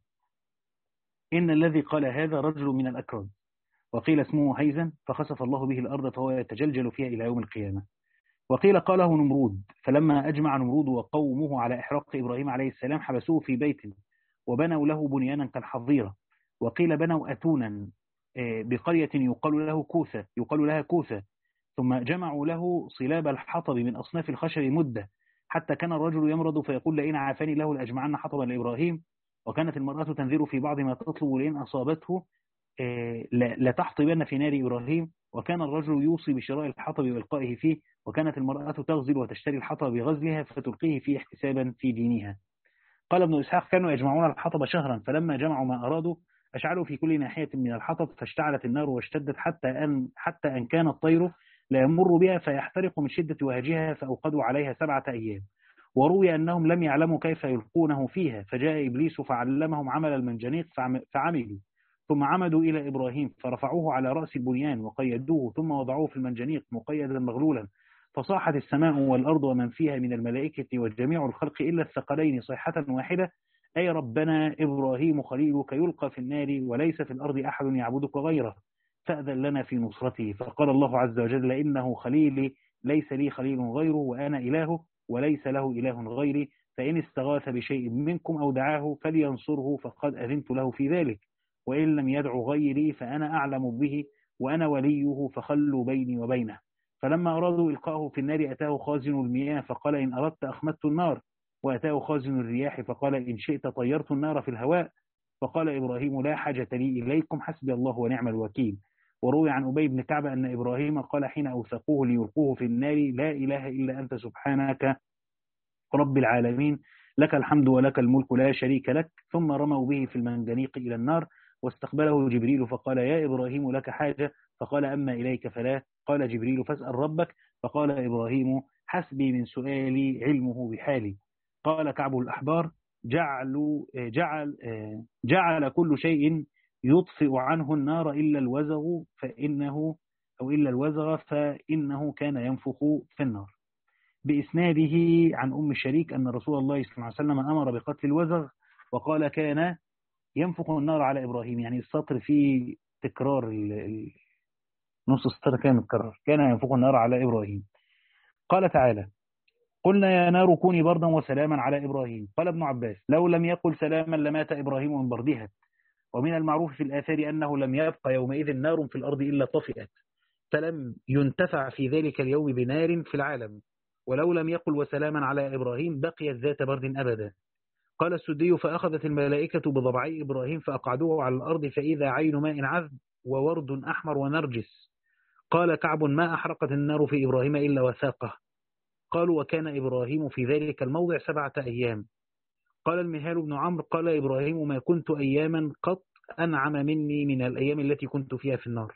إن الذي قال هذا رجل من الأكراد، وقيل اسمه هيزن، فخسف الله به الأرض فهو يتجلجل فيها إلى يوم القيامة. وقيل قاله نمرود، فلما أجمع نمرود وقومه على إحراق إبراهيم عليه السلام حبسوه في بيت وبنوا له بنيانا كالحظيرة. وقيل بنوا أتونا بقرية يقال له كوثة يقال لها كوثة، ثم جمعوا له صلاب الحطب من أصناف الخشب مدة، حتى كان الرجل يمرض فيقول لئن عافاني له لأجمعن حطبا لإبراهيم. وكانت المرأة تنذر في بعض ما تطلب لئن أصابته لتحطبن في نار إبراهيم. وكان الرجل يوصي بشراء الحطب وإلقائه فيه، وكانت المرأة تغزل وتشتري الحطب بغزلها فتلقيه فيه احتسابا في دينها. قال ابن إسحاق كانوا يجمعون الحطب شهرا، فلما جمعوا ما أرادوا أشعلوا في كل ناحية من الحطب فاشتعلت النار واشتدت حتى أن حتى أن كان الطير لا يمر بها فيحترق من شدة وهجها، فأوقدوا عليها سبعة أيام. وروي أنهم لم يعلموا كيف يلقونه فيها، فجاء إبليس فعلمهم عمل المنجنيق فعملوا، ثم عمدوا إلى إبراهيم فرفعوه على رأس البنيان وقيدوه، ثم وضعوه في المنجنيق مقيدا مغلولا، فصاحت السماء والأرض ومن فيها من الملائكة وجميع الخلق إلا الثقلين صيحة واحدة، أي ربنا إبراهيم خليلك يلقى في النار وليس في الأرض أحد يعبدك غيره، فأذن لنا في نصرته. فقال الله عز وجل إنه خليلي ليس لي خليل غيره وأنا إله وليس له إله غيري، فإن استغاث بشيء منكم أو دعاه فلينصره فقد أذنت له في ذلك، وإن لم يدع غيري فأنا أعلم به وأنا وليه فخلوا بيني وبينه. فلما أرادوا إلقاءه في النار أتاه خازن المياه فقال إن أردت أخمدت النار، وأتاه خازن الرياح فقال إن شئت طيرت النار في الهواء. فقال إبراهيم لا حاجة لي إليكم حسبي الله ونعم الوكيل. وروي عن أبي بن كعب أن إبراهيم قال حين أوثقوه ليلقوه في النار لا إله إلا أنت سبحانك رب العالمين لك الحمد ولك الملك لا شريك لك. ثم رموا به في المنجنيق إلى النار، واستقبله جبريل فقال يا إبراهيم لك حاجة؟ فقال أما إليك فلا. قال جبريل فاسأل ربك. فقال إبراهيم حسبي من سؤالي علمه بحالي. قال كعب الأحبار جعل, جعل, جعل كل شيء يطفئ عنه النار إلا الوزغ فإنه أو إلا الوزغ فإنه كان ينفخ في النار. بإسناده عن أم الشريك أن رسول الله صلى الله عليه وسلم أمر بقتل الوزغ، وقال كان ينفخ النار على إبراهيم، يعني السطر فيه تكرار نص السطر كان متكرر، كان ينفخ النار على إبراهيم. قال تعالى قلنا يا نار كوني بردا وسلاما على إبراهيم. قال ابن عباس لو لم يقل سلاما لمات إبراهيم من بردها. ومن المعروف في الآثار أنه لم يبقى يومئذ نار في الأرض إلا طفئت، فلم ينتفع في ذلك اليوم بنار في العالم. ولو لم يقل وسلاما على إبراهيم بقيت ذات برد أبدا. قال السدي فأخذت الملائكة بضبعي إبراهيم فأقعدوه على الأرض فإذا عين ماء عذب وورد أحمر ونرجس. قال كعب ما أحرقت النار في إبراهيم إلا وثاقه. قالوا وكان إبراهيم في ذلك الموضع سبعة أيام. قال المهال بن عمرو قال إبراهيم ما كنت أياما قط أنعم مني من الأيام التي كنت فيها في النار.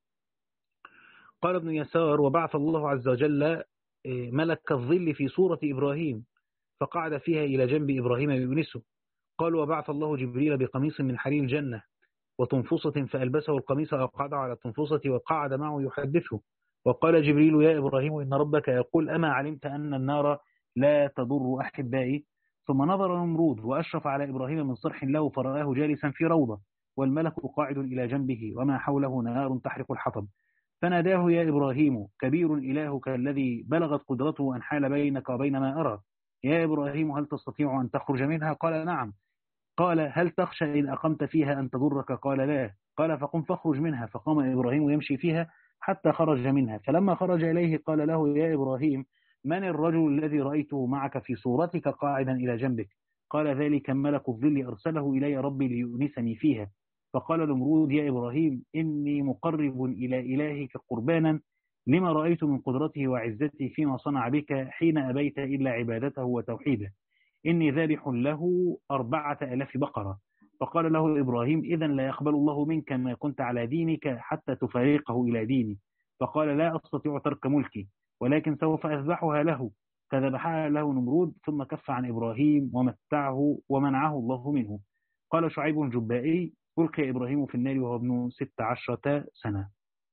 قال ابن يسار وبعث الله عز وجل ملك الظل في صورة إبراهيم فقعد فيها إلى جنب إبراهيم يؤنسه. قال وبعث الله جبريل بقميص من حرير الجنة وتنفصة فألبسه القميص وقعد على التنفصة وقعد معه يحدثه. وقال جبريل يا إبراهيم إن ربك يقول أما علمت أن النار لا تضر أحبائي؟ ثم نظر نمرود وأشرف على إبراهيم من صرح له فرآه جالسا في روضة والملك قاعد إلى جنبه وما حوله نار تحرق الحطب، فناداه يا إبراهيم كبير إلهك الذي بلغت قدرته أن حال بينك وبين ما أرى، يا إبراهيم هل تستطيع أن تخرج منها؟ قال نعم. قال هل تخشى إن أقمت فيها أن تضرك؟ قال لا. قال فقم فاخرج منها. فقام إبراهيم يمشي فيها حتى خرج منها، فلما خرج إليه قال له يا إبراهيم من الرجل الذي رأيته معك في صورتك قاعدا إلى جنبك؟ قال ذلك ملك الظل أرسله إلي ربي ليؤنسني فيها. فقال نمرود يا إبراهيم إني مقرب إلى إلهك قربانا لما رأيت من قدرته وعزته فيما صنع بك حين أبيت إلا عبادته وتوحيده، إني ذابح له أربعة ألاف بقرة. فقال له إبراهيم إذن لا يقبل الله منك ما كنت على دينك حتى تفارقه إلى ديني. فقال لا أستطيع ترك ملكي ولكن سوف أذبحها له. فذبحها له نمرود ثم كف عن إبراهيم ومتعه ومنعه الله منه. قال شعيب الجبائي: ألقي إبراهيم في النار وهو ابن ست عشرة سنة.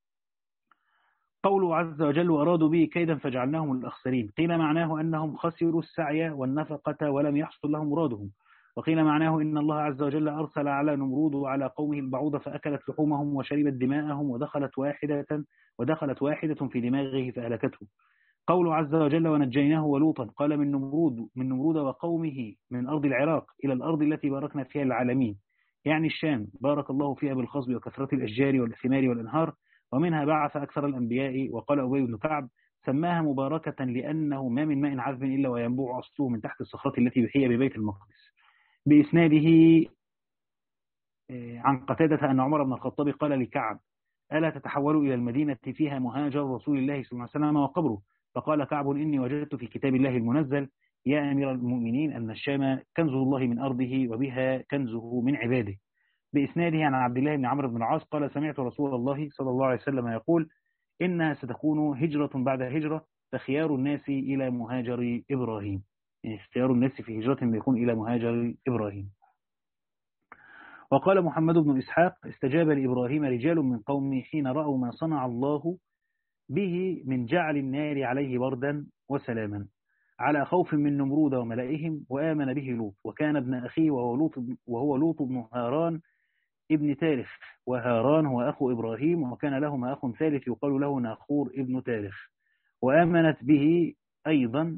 قوله عز وجل: وأرادوا به كيدا فجعلناهم الأخسرين. قيل معناه أنهم خسروا السعي والنفقة ولم يحصل لهم مرادهم، وقيل معناه إن الله عز وجل أرسل على نمرود وعلى قومه البعوضة فأكلت لحومهم وشربت دماءهم ودخلت واحدة ودخلت واحدة في دماغه فأهلكته. قوله عز وجل: ونجيناه ولوطا. قال: من نمرود من نمرود وقومه من أرض العراق إلى الأرض التي باركنا فيها للعالمين، يعني الشام، بارك الله فيها بالخصب وكثرة الأشجار والثمار والأنهار، ومنها بعث أكثر الأنبياء. وقال أبي بن كعب: سماها مباركة لأنه ما من ماء عذب إلا وينبوع أصله من تحت الصخرة التي يحيى ببيت المقدس. بإسناده عن قتادة أن عمر بن الخطاب قال لكعب: ألا تتحول إلى المدينة فيها مهاجر رسول الله صلى الله عليه وسلم وقبره؟ فقال كعب: إني وجدت في كتاب الله المنزل يا أمير المؤمنين أن الشام كنز الله من أرضه وبها كنزه من عباده. بإسناده عن عبد الله بن عمرو بن العاص قال: سمعت رسول الله صلى الله عليه وسلم يقول: إنها ستكون هجرة بعد هجرة، فخيار الناس إلى مهاجر إبراهيم. يعني اختيار الناس في هجرة يكون إلى مهاجر إبراهيم. وقال محمد بن إسحاق: استجاب لإبراهيم رجال من قومه حين رأوا ما صنع الله به من جعل النار عليه بردا وسلاما، على خوف من نمرود وملئهم، وآمن به لوط، وكان ابن أخيه وهو لوط, وهو لوط بن هاران ابن تارخ، وهاران هو أخو إبراهيم، وكان لهما أخ ثالث يقال له ناخور ابن تارخ. وآمنت به أيضا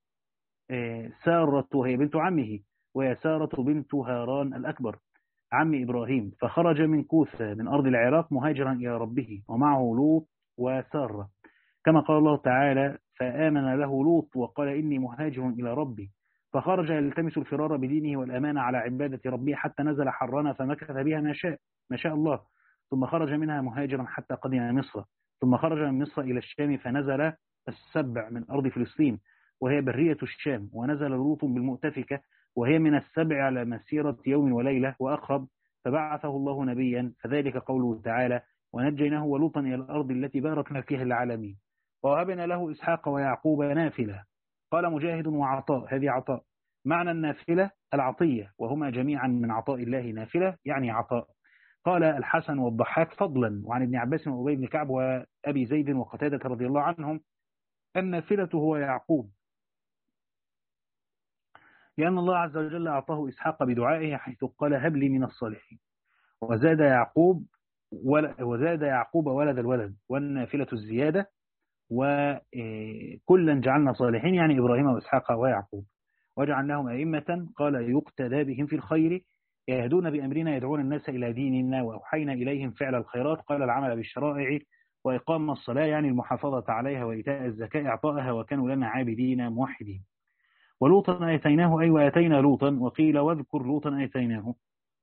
سارة وهي بنت عمه، وهي سارة بنت هاران الأكبر عم إبراهيم، فخرج من كوثة من أرض العراق مهاجرا إلى ربه، ومعه لوط وسارة، كما قال الله تعالى: فآمن له لوط وقال إني مهاجر إلى ربي، فخرج يلتمس الفرار بدينه والأمان على عبادة ربه حتى نزل حرانا فمكث بها ما شاء ما شاء الله، ثم خرج منها مهاجرا حتى قدم مصر، ثم خرج من مصر إلى الشام فنزل السبع من أرض فلسطين وهي برية الشام، ونزل لوط بالمؤتفكة وهي من السبع على مسيرة يوم وليلة وأقرب، فبعثه الله نبيا، فذلك قوله تعالى: ونجيناه ولوطا إلى الأرض التي باركنا فيها للعالمين. ووهبنا له إسحاق ويعقوب نافلة. قال مجاهد وعطاء: هذه عطاء. معنى النافلة العطية، وهما جميعا من عطاء الله نافلة يعني عطاء. قال الحسن والضحاك فضلا. وعن ابن عباس وأبي بن كعب وأبي زيد وقتادة رضي الله عنهم: النافلة هو يعقوب، لأن الله عز وجل أعطاه إسحاق بدعائه حيث قال: هب لي من الصالحين. وزاد يعقوب وزاد يعقوب ولد الولد، والنافلة الزيادة، وكلا جعلنا صالحين يعني إبراهيم وإسحاق ويعقوب، وجعلناهم أئمة قال يقتدى بهم في الخير يهدون بأمرنا يدعون الناس إلى ديننا، وأوحينا إليهم فعل الخيرات. قال العمل بالشرائع وإقام الصلاة يعني المحافظة عليها، وإيتاء الزكاة إعطائها، وكانوا لنا عابدين موحدين. ولوطا آتيناه أي وآتينا لوطا، وقيل واذكر لوطا آتيناه،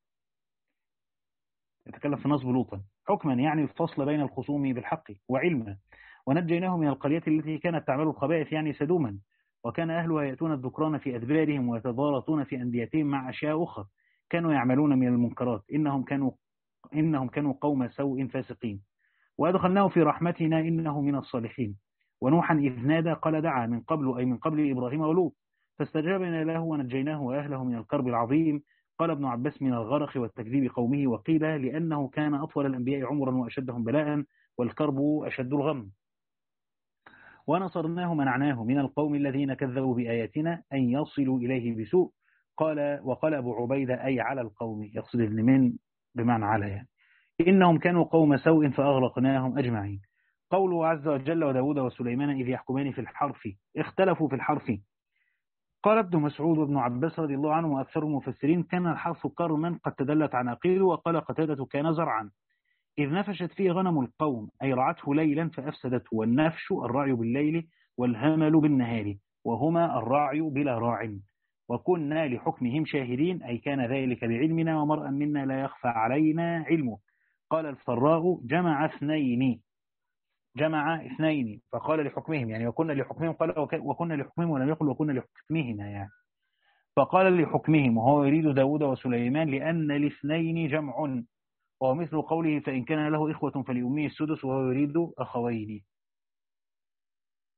يتكلم في نصب لوطا حكما يعني الفصل بين الخصوم بالحق، وعلما. ونجيناه من القرية التي كانت تعمل الخبائث يعني سدوما، وكان أهلها يأتون الذكران في أدبارهم ويتضارطون في أنديتهم مع أشياء أخرى كانوا يعملون من المنكرات، إنهم كانوا إنهم كانوا قوم سوء فاسقين. وأدخلناه في رحمتنا إنه من الصالحين. ونوحا إذ نادى قال دعا من قبل أي من قبل إبراهيم ولوط فاستجابنا له ونجيناه وأهله من الكرب العظيم. قال ابن عباس: من الغرق والتكذيب قومه، وقيل لأنه كان أطول الأنبياء عمرا وأشدهم بلاء، والكرب أشد الغم. ونصرناه منعناه من القوم الذين كذبوا بآياتنا أن يصلوا إليه بسوء. قال وقال أبو عبيدة: أي على القوم، يقصد ابن من بمعنى على يعني. إنهم كانوا قوم سوء فأغرقناهم أجمعين. قوله عز وجل: وداود وسليمان إذ يحكمان في الحرث اختلفوا في الحرث. قال ابن مسعود وابن عباس رضي الله عنه وأكثر المفسرين: كان الحرث كرما قد تدلت عناقيله. وقال قتادة: كان زرعا إذ نفشت فيه غنم القوم، أي رعته ليلا فأفسدته، والنفش الرعي بالليل والهمل بالنهار، وهما الرعي بلا راع. وكنا لحكمهم شاهدين، أي كان ذلك بعلمنا، ومرء منا لا يخفى علينا علمه. قال الفراء: جمع اثنين جمع اثنين فقال لحكمهم يعني وكنا لحكمهم، قال وكنا لحكمهم ولم يقل وكنا لحكمهما يعني، فقال لحكمهم وهو يريد داود وسليمان لأن الاثنين جمع، وهو مثل قوله: فإن كان له إخوة فلأمه السدس، وهو يريد أخوين.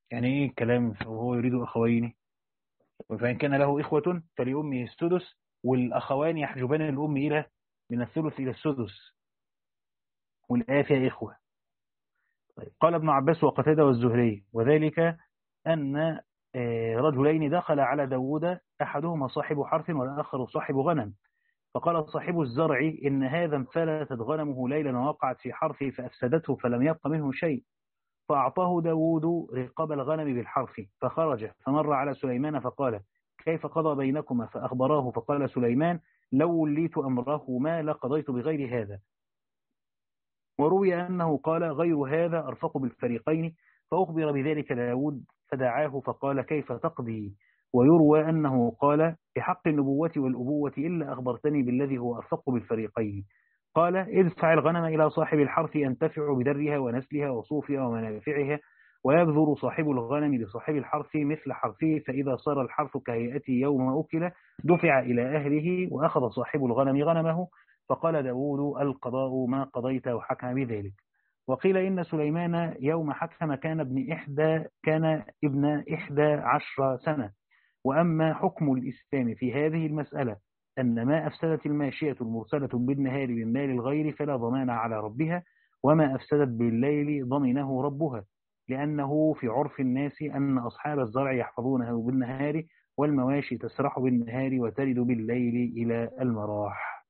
يعني إيه الكلام وهو يريد أخوين؟ فإن كان له إخوة فلأمه السدس، والأخوان يحجبان الأم إلى من الثلث إلى السدس، والآية فيها إخوة. طيب. قال ابن عباس وقتادة والزهري وذلك أن رجلين دخل على داود، أحدهما صاحب حرث والآخر صاحب غنم، فقال صاحب الزرع إن هذا انفلتت غنمه ليلا ووقعت في حرثه فأفسدته فلم يبق منه شيء، فأعطاه داود رقاب الغنم بالحرث، فخرج فمر على سليمان فقال كيف قضى بينكما؟ فأخبراه فقال سليمان لو وليت أمره ما لقضيت بغير هذا. وروي أنه قال غير هذا أرفق بالفريقين، فأخبر بذلك داود فدعاه فقال كيف تقضي؟ ويروى أنه قال بحق النبوة والأبوة إلا أخبرتني بالذي هو أرفق بالفريقين. قال ادفع الغنم إلى صاحب الحرث ينتفع بدرها ونسلها وصوفها ومنافعها، ويبذر صاحب الغنم لصاحب الحرث مثل حرثه، فإذا صار الحرث كهيئته يوم أكل دفع إلى أهله وأخذ صاحب الغنم غنمه. فقال داود القضاء ما قضيت وحكم بذلك. وقيل إن سليمان يوم حكم كان ابن إحدى كان ابن إحدى عشر سنة. وأما حكم الإسلام في هذه المسألة أن ما أفسدت الماشية المرسلة بالنهار من مال الغير فلا ضمان على ربها، وما أفسدت بالليل ضمنه ربها، لأنه في عرف الناس أن أصحاب الزرع يحفظونه بالنهار، والمواشي تسرح بالنهار وترد بالليل إلى المراح.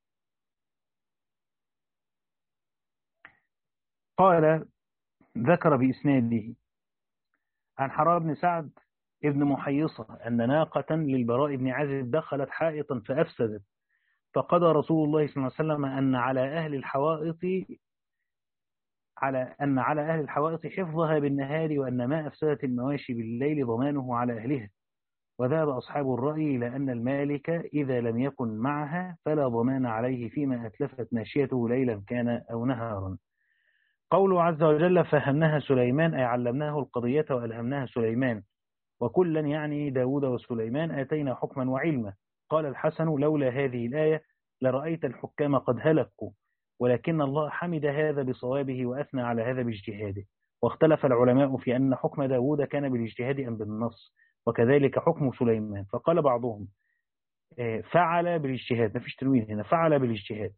قال ذكر بإسناده عن حرام بن سعد ابن محيصة أن ناقة للبراء بن عازب دخلت حائطا فأفسدت، فقضى رسول الله صلى الله عليه وسلم أن على أهل الحوائط على أن على أهل الحوائط حفظها بالنهار، وأن ما أفسدت المواشي بالليل ضمانه على أهلها. وذهب أصحاب الرأي إلى أن المالك إذا لم يكن معها فلا ضمان عليه فيما أتلفت ماشيته ليلا كان أو نهارا. قوله عز وجل فهمناها سليمان أي علمناه القضية وألهمناها سليمان، وكلا يعني داود وسليمان آتينا حكما وعلما. قال الحسن لولا هذه الآية لرأيت الحكام قد هلكوا، ولكن الله حمد هذا بصوابه وأثنى على هذا باجتهاده. واختلف العلماء في أن حكم داود كان بالاجتهاد أم بالنص، وكذلك حكم سليمان. فقال بعضهم فعل بالاجتهاد، ما فيش تنوين هنا، فعل بالاجتهاد.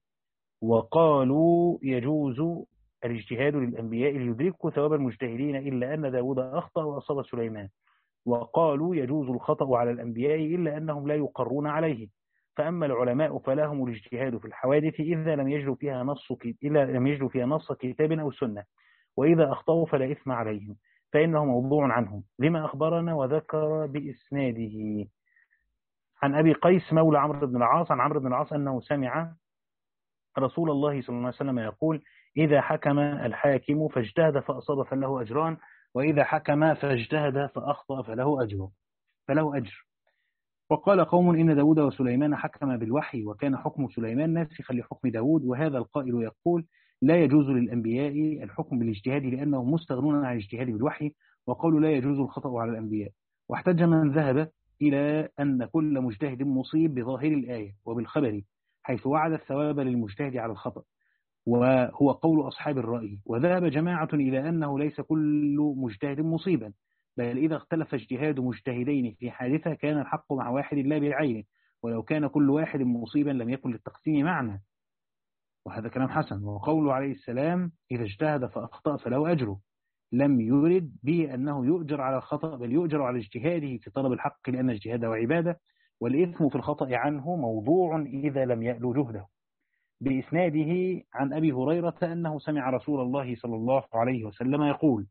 وقالوا يجوز الاجتهاد للأنبياء ليدركوا ثواب المجتهدين، إلا أن داود أخطأ وأصاب سليمان. وقالوا يجوز الخطأ على الأنبياء إلا أنهم لا يقرون عليه. فأما العلماء فلهم الاجتهاد في الحوادث إذا لم يجدوا فيها نص إذا لم يجدوا فيها نص كتاب أو سنة، وإذا أخطأوا فلا إثم عليهم فإنه موضوع عنهم، لما أخبرنا وذكر بإسناده عن أبي قيس مولى عمرو بن العاص عن عمرو بن العاص أنه سمع رسول الله صلى الله عليه وسلم يقول إذا حكم الحاكم فاجتهد فأصاب فله أجران، وإذا حكم فاجتهد فأخطأ فله أجر فله أجر. وقال قوم إن داود وسليمان حكم بالوحي وكان حكم سليمان ناسخا لحكم داود، وهذا القائل يقول لا يجوز للأنبياء الحكم بالاجتهاد لأنهم مستغنون عن الاجتهاد بالوحي، وقالوا لا يجوز الخطأ على الأنبياء. واحتج من ذهب إلى أن كل مجتهد مصيب بظاهر الآية وبالخبر، حيث وعد الثواب للمجتهد على الخطأ، وهو قول أصحاب الرأي. وذهب جماعة إلى أنه ليس كل مجتهد مصيبا، بل إذا اختلف اجتهاد مجتهدين في حادثة كان الحق مع واحد لا بالعين، ولو كان كل واحد مصيبا لم يكن للتقسيم معنى، وهذا كلام حسن. وقوله عليه السلام إذا اجتهد فأخطأ فله أجره لم يرد به أنه يؤجر على الخطأ، بل يؤجر على اجتهاده في طلب الحق، لأن اجتهاده عبادة، والإثم في الخطأ عنه موضوع إذا لم يألو جهده. بإسناده عن أبي هريرة أنه سمع رسول الله صلى الله عليه وسلم يقول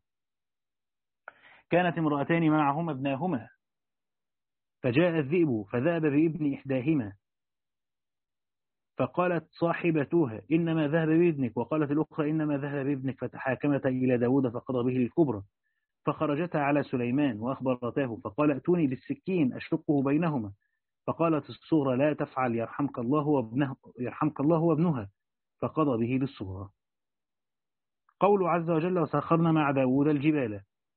كانت امرأتان معهما ابناهما، فجاء الذئب فذهب بابن إحداهما، فقالت صاحبتها إنما ذهب بابنك، وقالت الأخرى إنما ذهب بابنك، فتحاكمتا إلى داود فقضى به الكبرى. فخرجتا على سليمان وأخبرتاه فقال ائتوني بالسكين أشقه بينهما، فقالت الصغرى لا تفعل يرحمك الله وابنه يرحمك الله وابنها، فقضى به للصغرى. قول عز وجل وسخرنا مع داود الجبال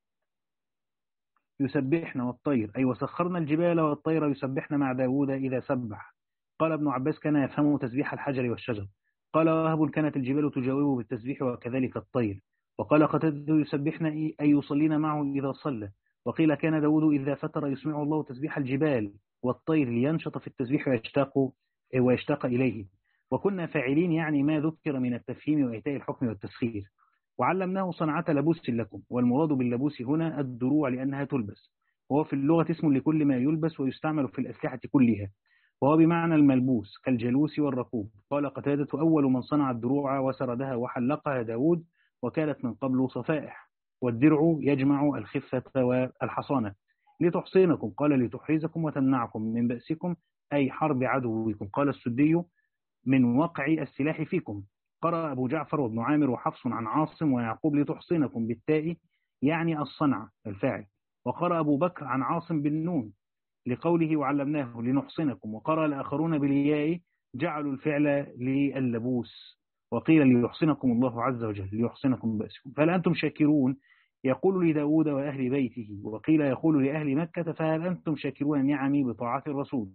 يسبحن والطير، أي وسخرنا الجبال والطير يسبحن مع داود إذا سبح. قال ابن عباس كان يفهم تسبيح الحجر والشجر. قال وهب كانت الجبال تجاوبه بالتسبيح وكذلك الطير. وقال قتادة يسبحنا أي يصلين معه إذا صلى. وقيل كان داود إذا فتر يسمع الله تسبيح الجبال والطير لينشط في التسبيح ويشتاق, ويشتاق إليه. وكنا فاعلين يعني ما ذكر من التفهيم وإيتاء الحكم والتسخير. وعلمناه صنعة لبوس لكم. والمراد باللبوس هنا الدروع لأنها تلبس، وهو في اللغة اسم لكل ما يلبس ويستعمل في الأسلحة كلها، وهو بمعنى الملبوس كالجلوس والركوب. قال قتادة أول من صنع الدروع وسردها وحلقها داود، وكانت من قبل صفائح. والدرع يجمع الخفة والحصانة. لتحصينكم قال لتحرزكم وتمنعكم من بأسكم أي حرب عدوكم. قال السدي من وقع السلاح فيكم. قرأ أبو جعفر وابن عامر وحفص عن عاصم ويعقوب لتحصينكم بالتاء يعني الصنع الفاعل. وقرأ أبو بكر عن عاصم بالنون لقوله وعلمناه لنحصنكم. وقرأ الآخرون بالياء جعلوا الفعل للبوس. وقيل ليحصنكم الله عز وجل ليحصنكم بأسكم. فهل أنتم شاكرون يقول لداود وأهل بيته. وقيل يقول لأهل مكة فهل أنتم شاكرون نعمي بطاعة الرسول.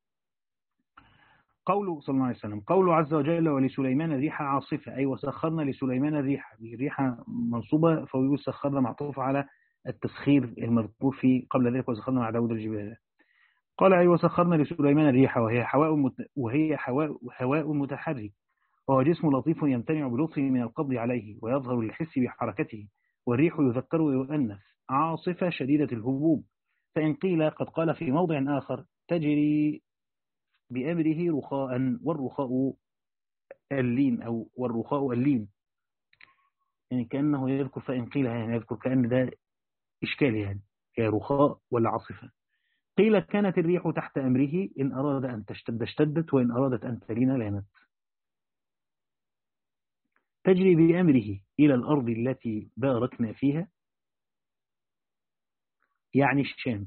قوله صلى الله عليه وسلم قوله عز وجل ولسليمان ريح عاصفة أي وسخرنا لسليمان الريح. الريح منصوبة فهو سخرنا معطوف على التسخير المذكور في قبل ذلك وسخرنا مع داود الجبال. قال أي وسخرنا لسليمان الريح وهي هواء مت... وهي هواء هواء متحرك، وهو جسم لطيف يمتنع بلطفه من القبض عليه ويظهر للحس بحركته. والريح يذكر ويؤنث عاصفة شديدة الهبوب. فإن قيل قد قال في موضع آخر تجري بأمره رخاء، والرخاء اللين أو والرخاء اللين، يعني كأنه يذكر فإن قيل يعني يذكر كأن ده إشكال يعني كرخاء ولا عاصفة. قيل كانت الريح تحت أمره إن أراد أن تشتد اشتدت وإن أرادت أن تلين لانت. تجري بأمره إلى الأرض التي باركنا فيها يعني الشام،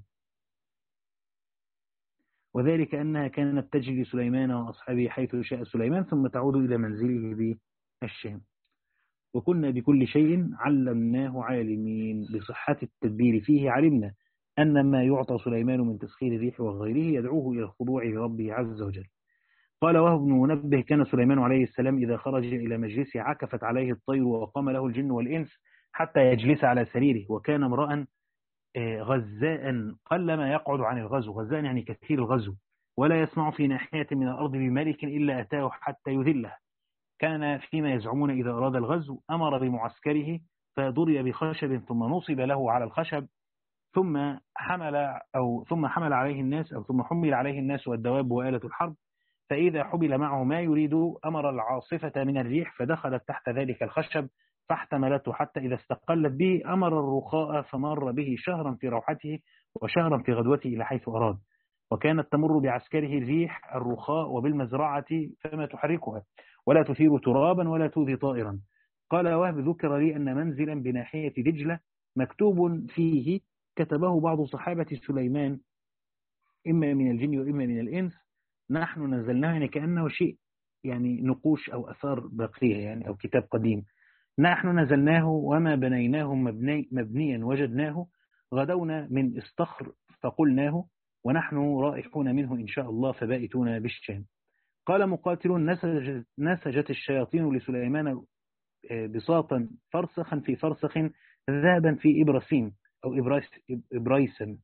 وذلك أنها كانت تجري لسليمان وأصحابه حيث شاء سليمان ثم تعود إلى منزله بالشام. وكنا بكل شيء علمناه عالمين. بصحة التدبير فيه علمنا أن ما يعطى سليمان من تسخير الريح وغيره يدعوه إلى الخضوع لربه عز وجل. قال وهب بن منبه كان سليمان عليه السلام إذا خرج إلى مجلسه عكفت عليه الطير وقام له الجن والإنس حتى يجلس على سريره. وكان امرأ غزاء قلما يقعد عن الغزو. غزاء يعني كثير الغزو. ولا يسمع في ناحية من الأرض بملك إلا أتاه حتى يذله. كان فيما يزعمون إذا أراد الغزو أمر بمعسكره فضرب بخشب ثم نصب له على الخشب ثم حمل أو ثم حمل عليه الناس أو ثم حمل عليه الناس والدواب وآلة الحرب. فإذا حمل معه ما يريد أمر العاصفة من الريح فدخلت تحت ذلك الخشب فاحتملته حتى إذا استقلت به أمر الرخاء فمر به شهرا في روحته وشهرا في غدوته إلى حيث أراد. وكانت تمر بعسكره الريح الرخاء وبالمزرعة فما تحركها ولا تثير ترابا ولا تؤذي طائرا. قال وهب ذكر لي أن منزلا بناحية دجلة مكتوب فيه كتبه بعض صحابة سليمان إما من الجن وإما من الإنس نحن نزلناه، يعني كأنه شيء يعني نقوش أو أثار باقية يعني أو كتاب قديم. نحن نزلناه وما بنيناه مبني مبنيا وجدناه غدونا من استخر فقلناه ونحن رائحون منه إن شاء الله فبائتون بالشام. قال مقاتل نسجت, نسجت الشياطين لسليمان بساطا فرسخا في فرسخ ذهبا في إبرسين أو إبرايس إبرايسن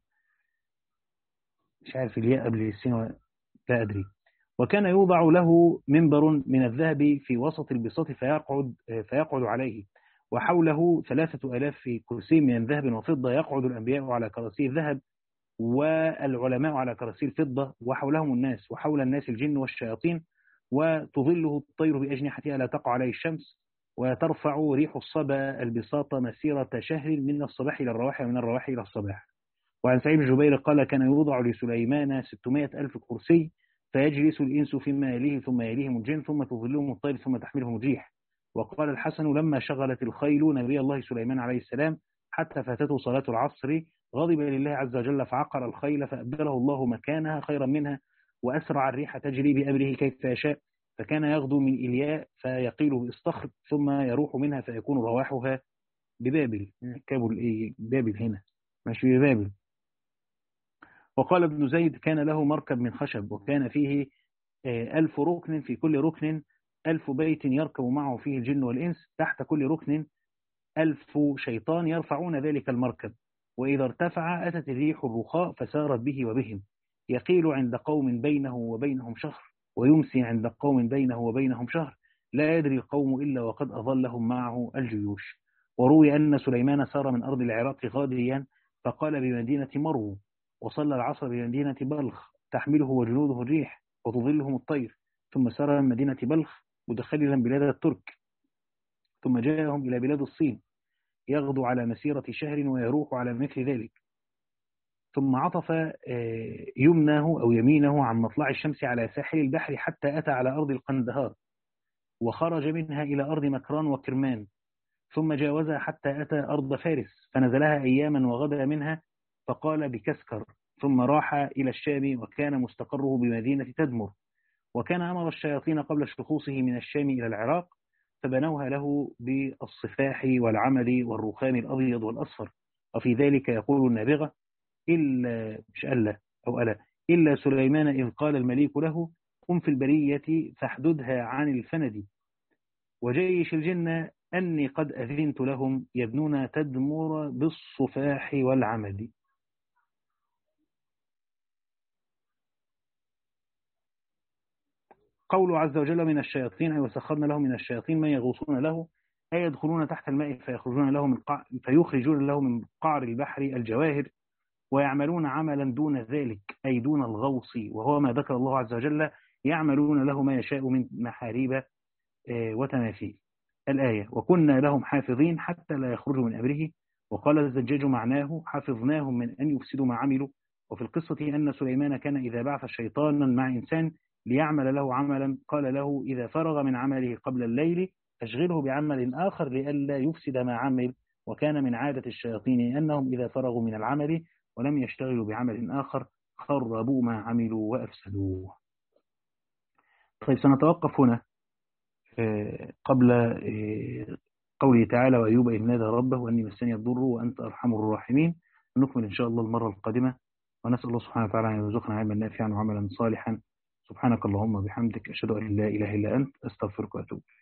مش عارف الياء قبل السين لا أدري. وكان يوضع له منبر من الذهب في وسط البساط فيقعد, فيقعد عليه وحوله ثلاثة آلاف كرسي من ذهب وفضة يقعد الأنبياء على كراسي الذهب والعلماء على كراسي الفضة وحولهم الناس وحول الناس الجن والشياطين. وتظله الطير بأجنحتها لا تقع عليه الشمس وترفع ريح الصبا البساط مسيرة شهر من الصباح إلى الرواح ومن الرواح إلى الصباح. وعن سعيد بن جبير قال كان يوضع لسليمان ستمائة ألف كرسي فيجلس الإنس فيما يليه ثم يليهم الجن ثم تظلهم الطير ثم تحملهم الريح. وقال الحسن لما شغلت الخيل نبي الله سليمان عليه السلام حتى فاتته صلاة العصر غضب لله عز وجل فعقر الخيل فأبدله الله مكانها خيرا منها وأسرع الريح تجري بأمره كيف يشاء. فكان يغدو من إلياء فيقيل باستخر ثم يروح منها فيكون رواحها ببابل. كابل إيه بابل هنا مش ببابل. وقال ابن زيد كان له مركب من خشب وكان فيه ألف ركن في كل ركن ألف بيت يركب معه فيه الجن والإنس تحت كل ركن ألف شيطان يرفعون ذلك المركب، وإذا ارتفع أتت الريح الرخاء فسارت به وبهم، يقيل عند قوم بينه وبينهم شهر، ويمسي عند قوم بينه وبينهم شهر، لا يدري القوم إلا وقد أظلهم معه الجيوش. وروي أن سليمان سار من أرض العراق غاديا فقال بمدينة مرو، وصلى العصر بمدينة بلخ تحمله وجنوده الريح وتظلهم الطير، ثم سار من مدينة بلخ مدخلا بلاد الترك، ثم جاءهم إلى بلاد الصين يغدو على مسيرة شهر ويروح على مثل ذلك، ثم عطف يمنه أو يمينه عن مطلع الشمس على ساحل البحر حتى أتى على أرض القندهار، وخرج منها إلى أرض مكران وكرمان، ثم جاوزها حتى أتى أرض فارس فنزلها أياما وغدا منها فقال بكسكر، ثم راح إلى الشام وكان مستقره بمدينة تدمر، وكان أمر الشياطين قبل شخوصه من الشام إلى العراق فبنوها له بالصفاح والعمل والرخام الأبيض والأصفر. وفي ذلك يقول النابغة إلا مش ألا أو ألا إلا سليمان إذ قال المليك له قم في البرية فاحددها عن الفند، وجيش الجنة أني قد أذنت لهم يبنون تدمر بالصفاح والعمد. قوله عز وجل من الشياطين أي وسخرنا له من الشياطين من يغوصون له أي يدخلون تحت الماء فيخرجون له من قع... فيخرجون له من قعر البحر الجواهر، ويعملون عملا دون ذلك أي دون الغوص، وهو ما ذكر الله عز وجل يعملون له ما يشاء من محاريب وتماثيل. الآية وكنا لهم حافظين حتى لا يخرجوا من أمره. وقال الزجاج معناه حفظناهم من أن يفسدوا ما عملوا. وفي القصة أن سليمان كان إذا بعث شيطانا مع إنسان ليعمل له عملا قال له إذا فرغ من عمله قبل الليل أشغله بعمل آخر لئلا يفسد ما عمل، وكان من عادة الشياطين أنهم إذا فرغوا من العمل ولم يشتغلوا بعمل آخر خربوا ما عملوا وأفسدوه. طيب سنتوقف هنا قبل قوله تعالى وأيوب إذ نادى ربه أني مسني الضر وأنت أرحم الراحمين. نكمل إن شاء الله المرة القادمة، ونسأل الله سبحانه وتعالى أن يرزقنا علما نافعا وعملا صالحا. سبحانك اللهم وبحمدك أشهد أن لا إله إلا أنت أستغفرك وأتوب.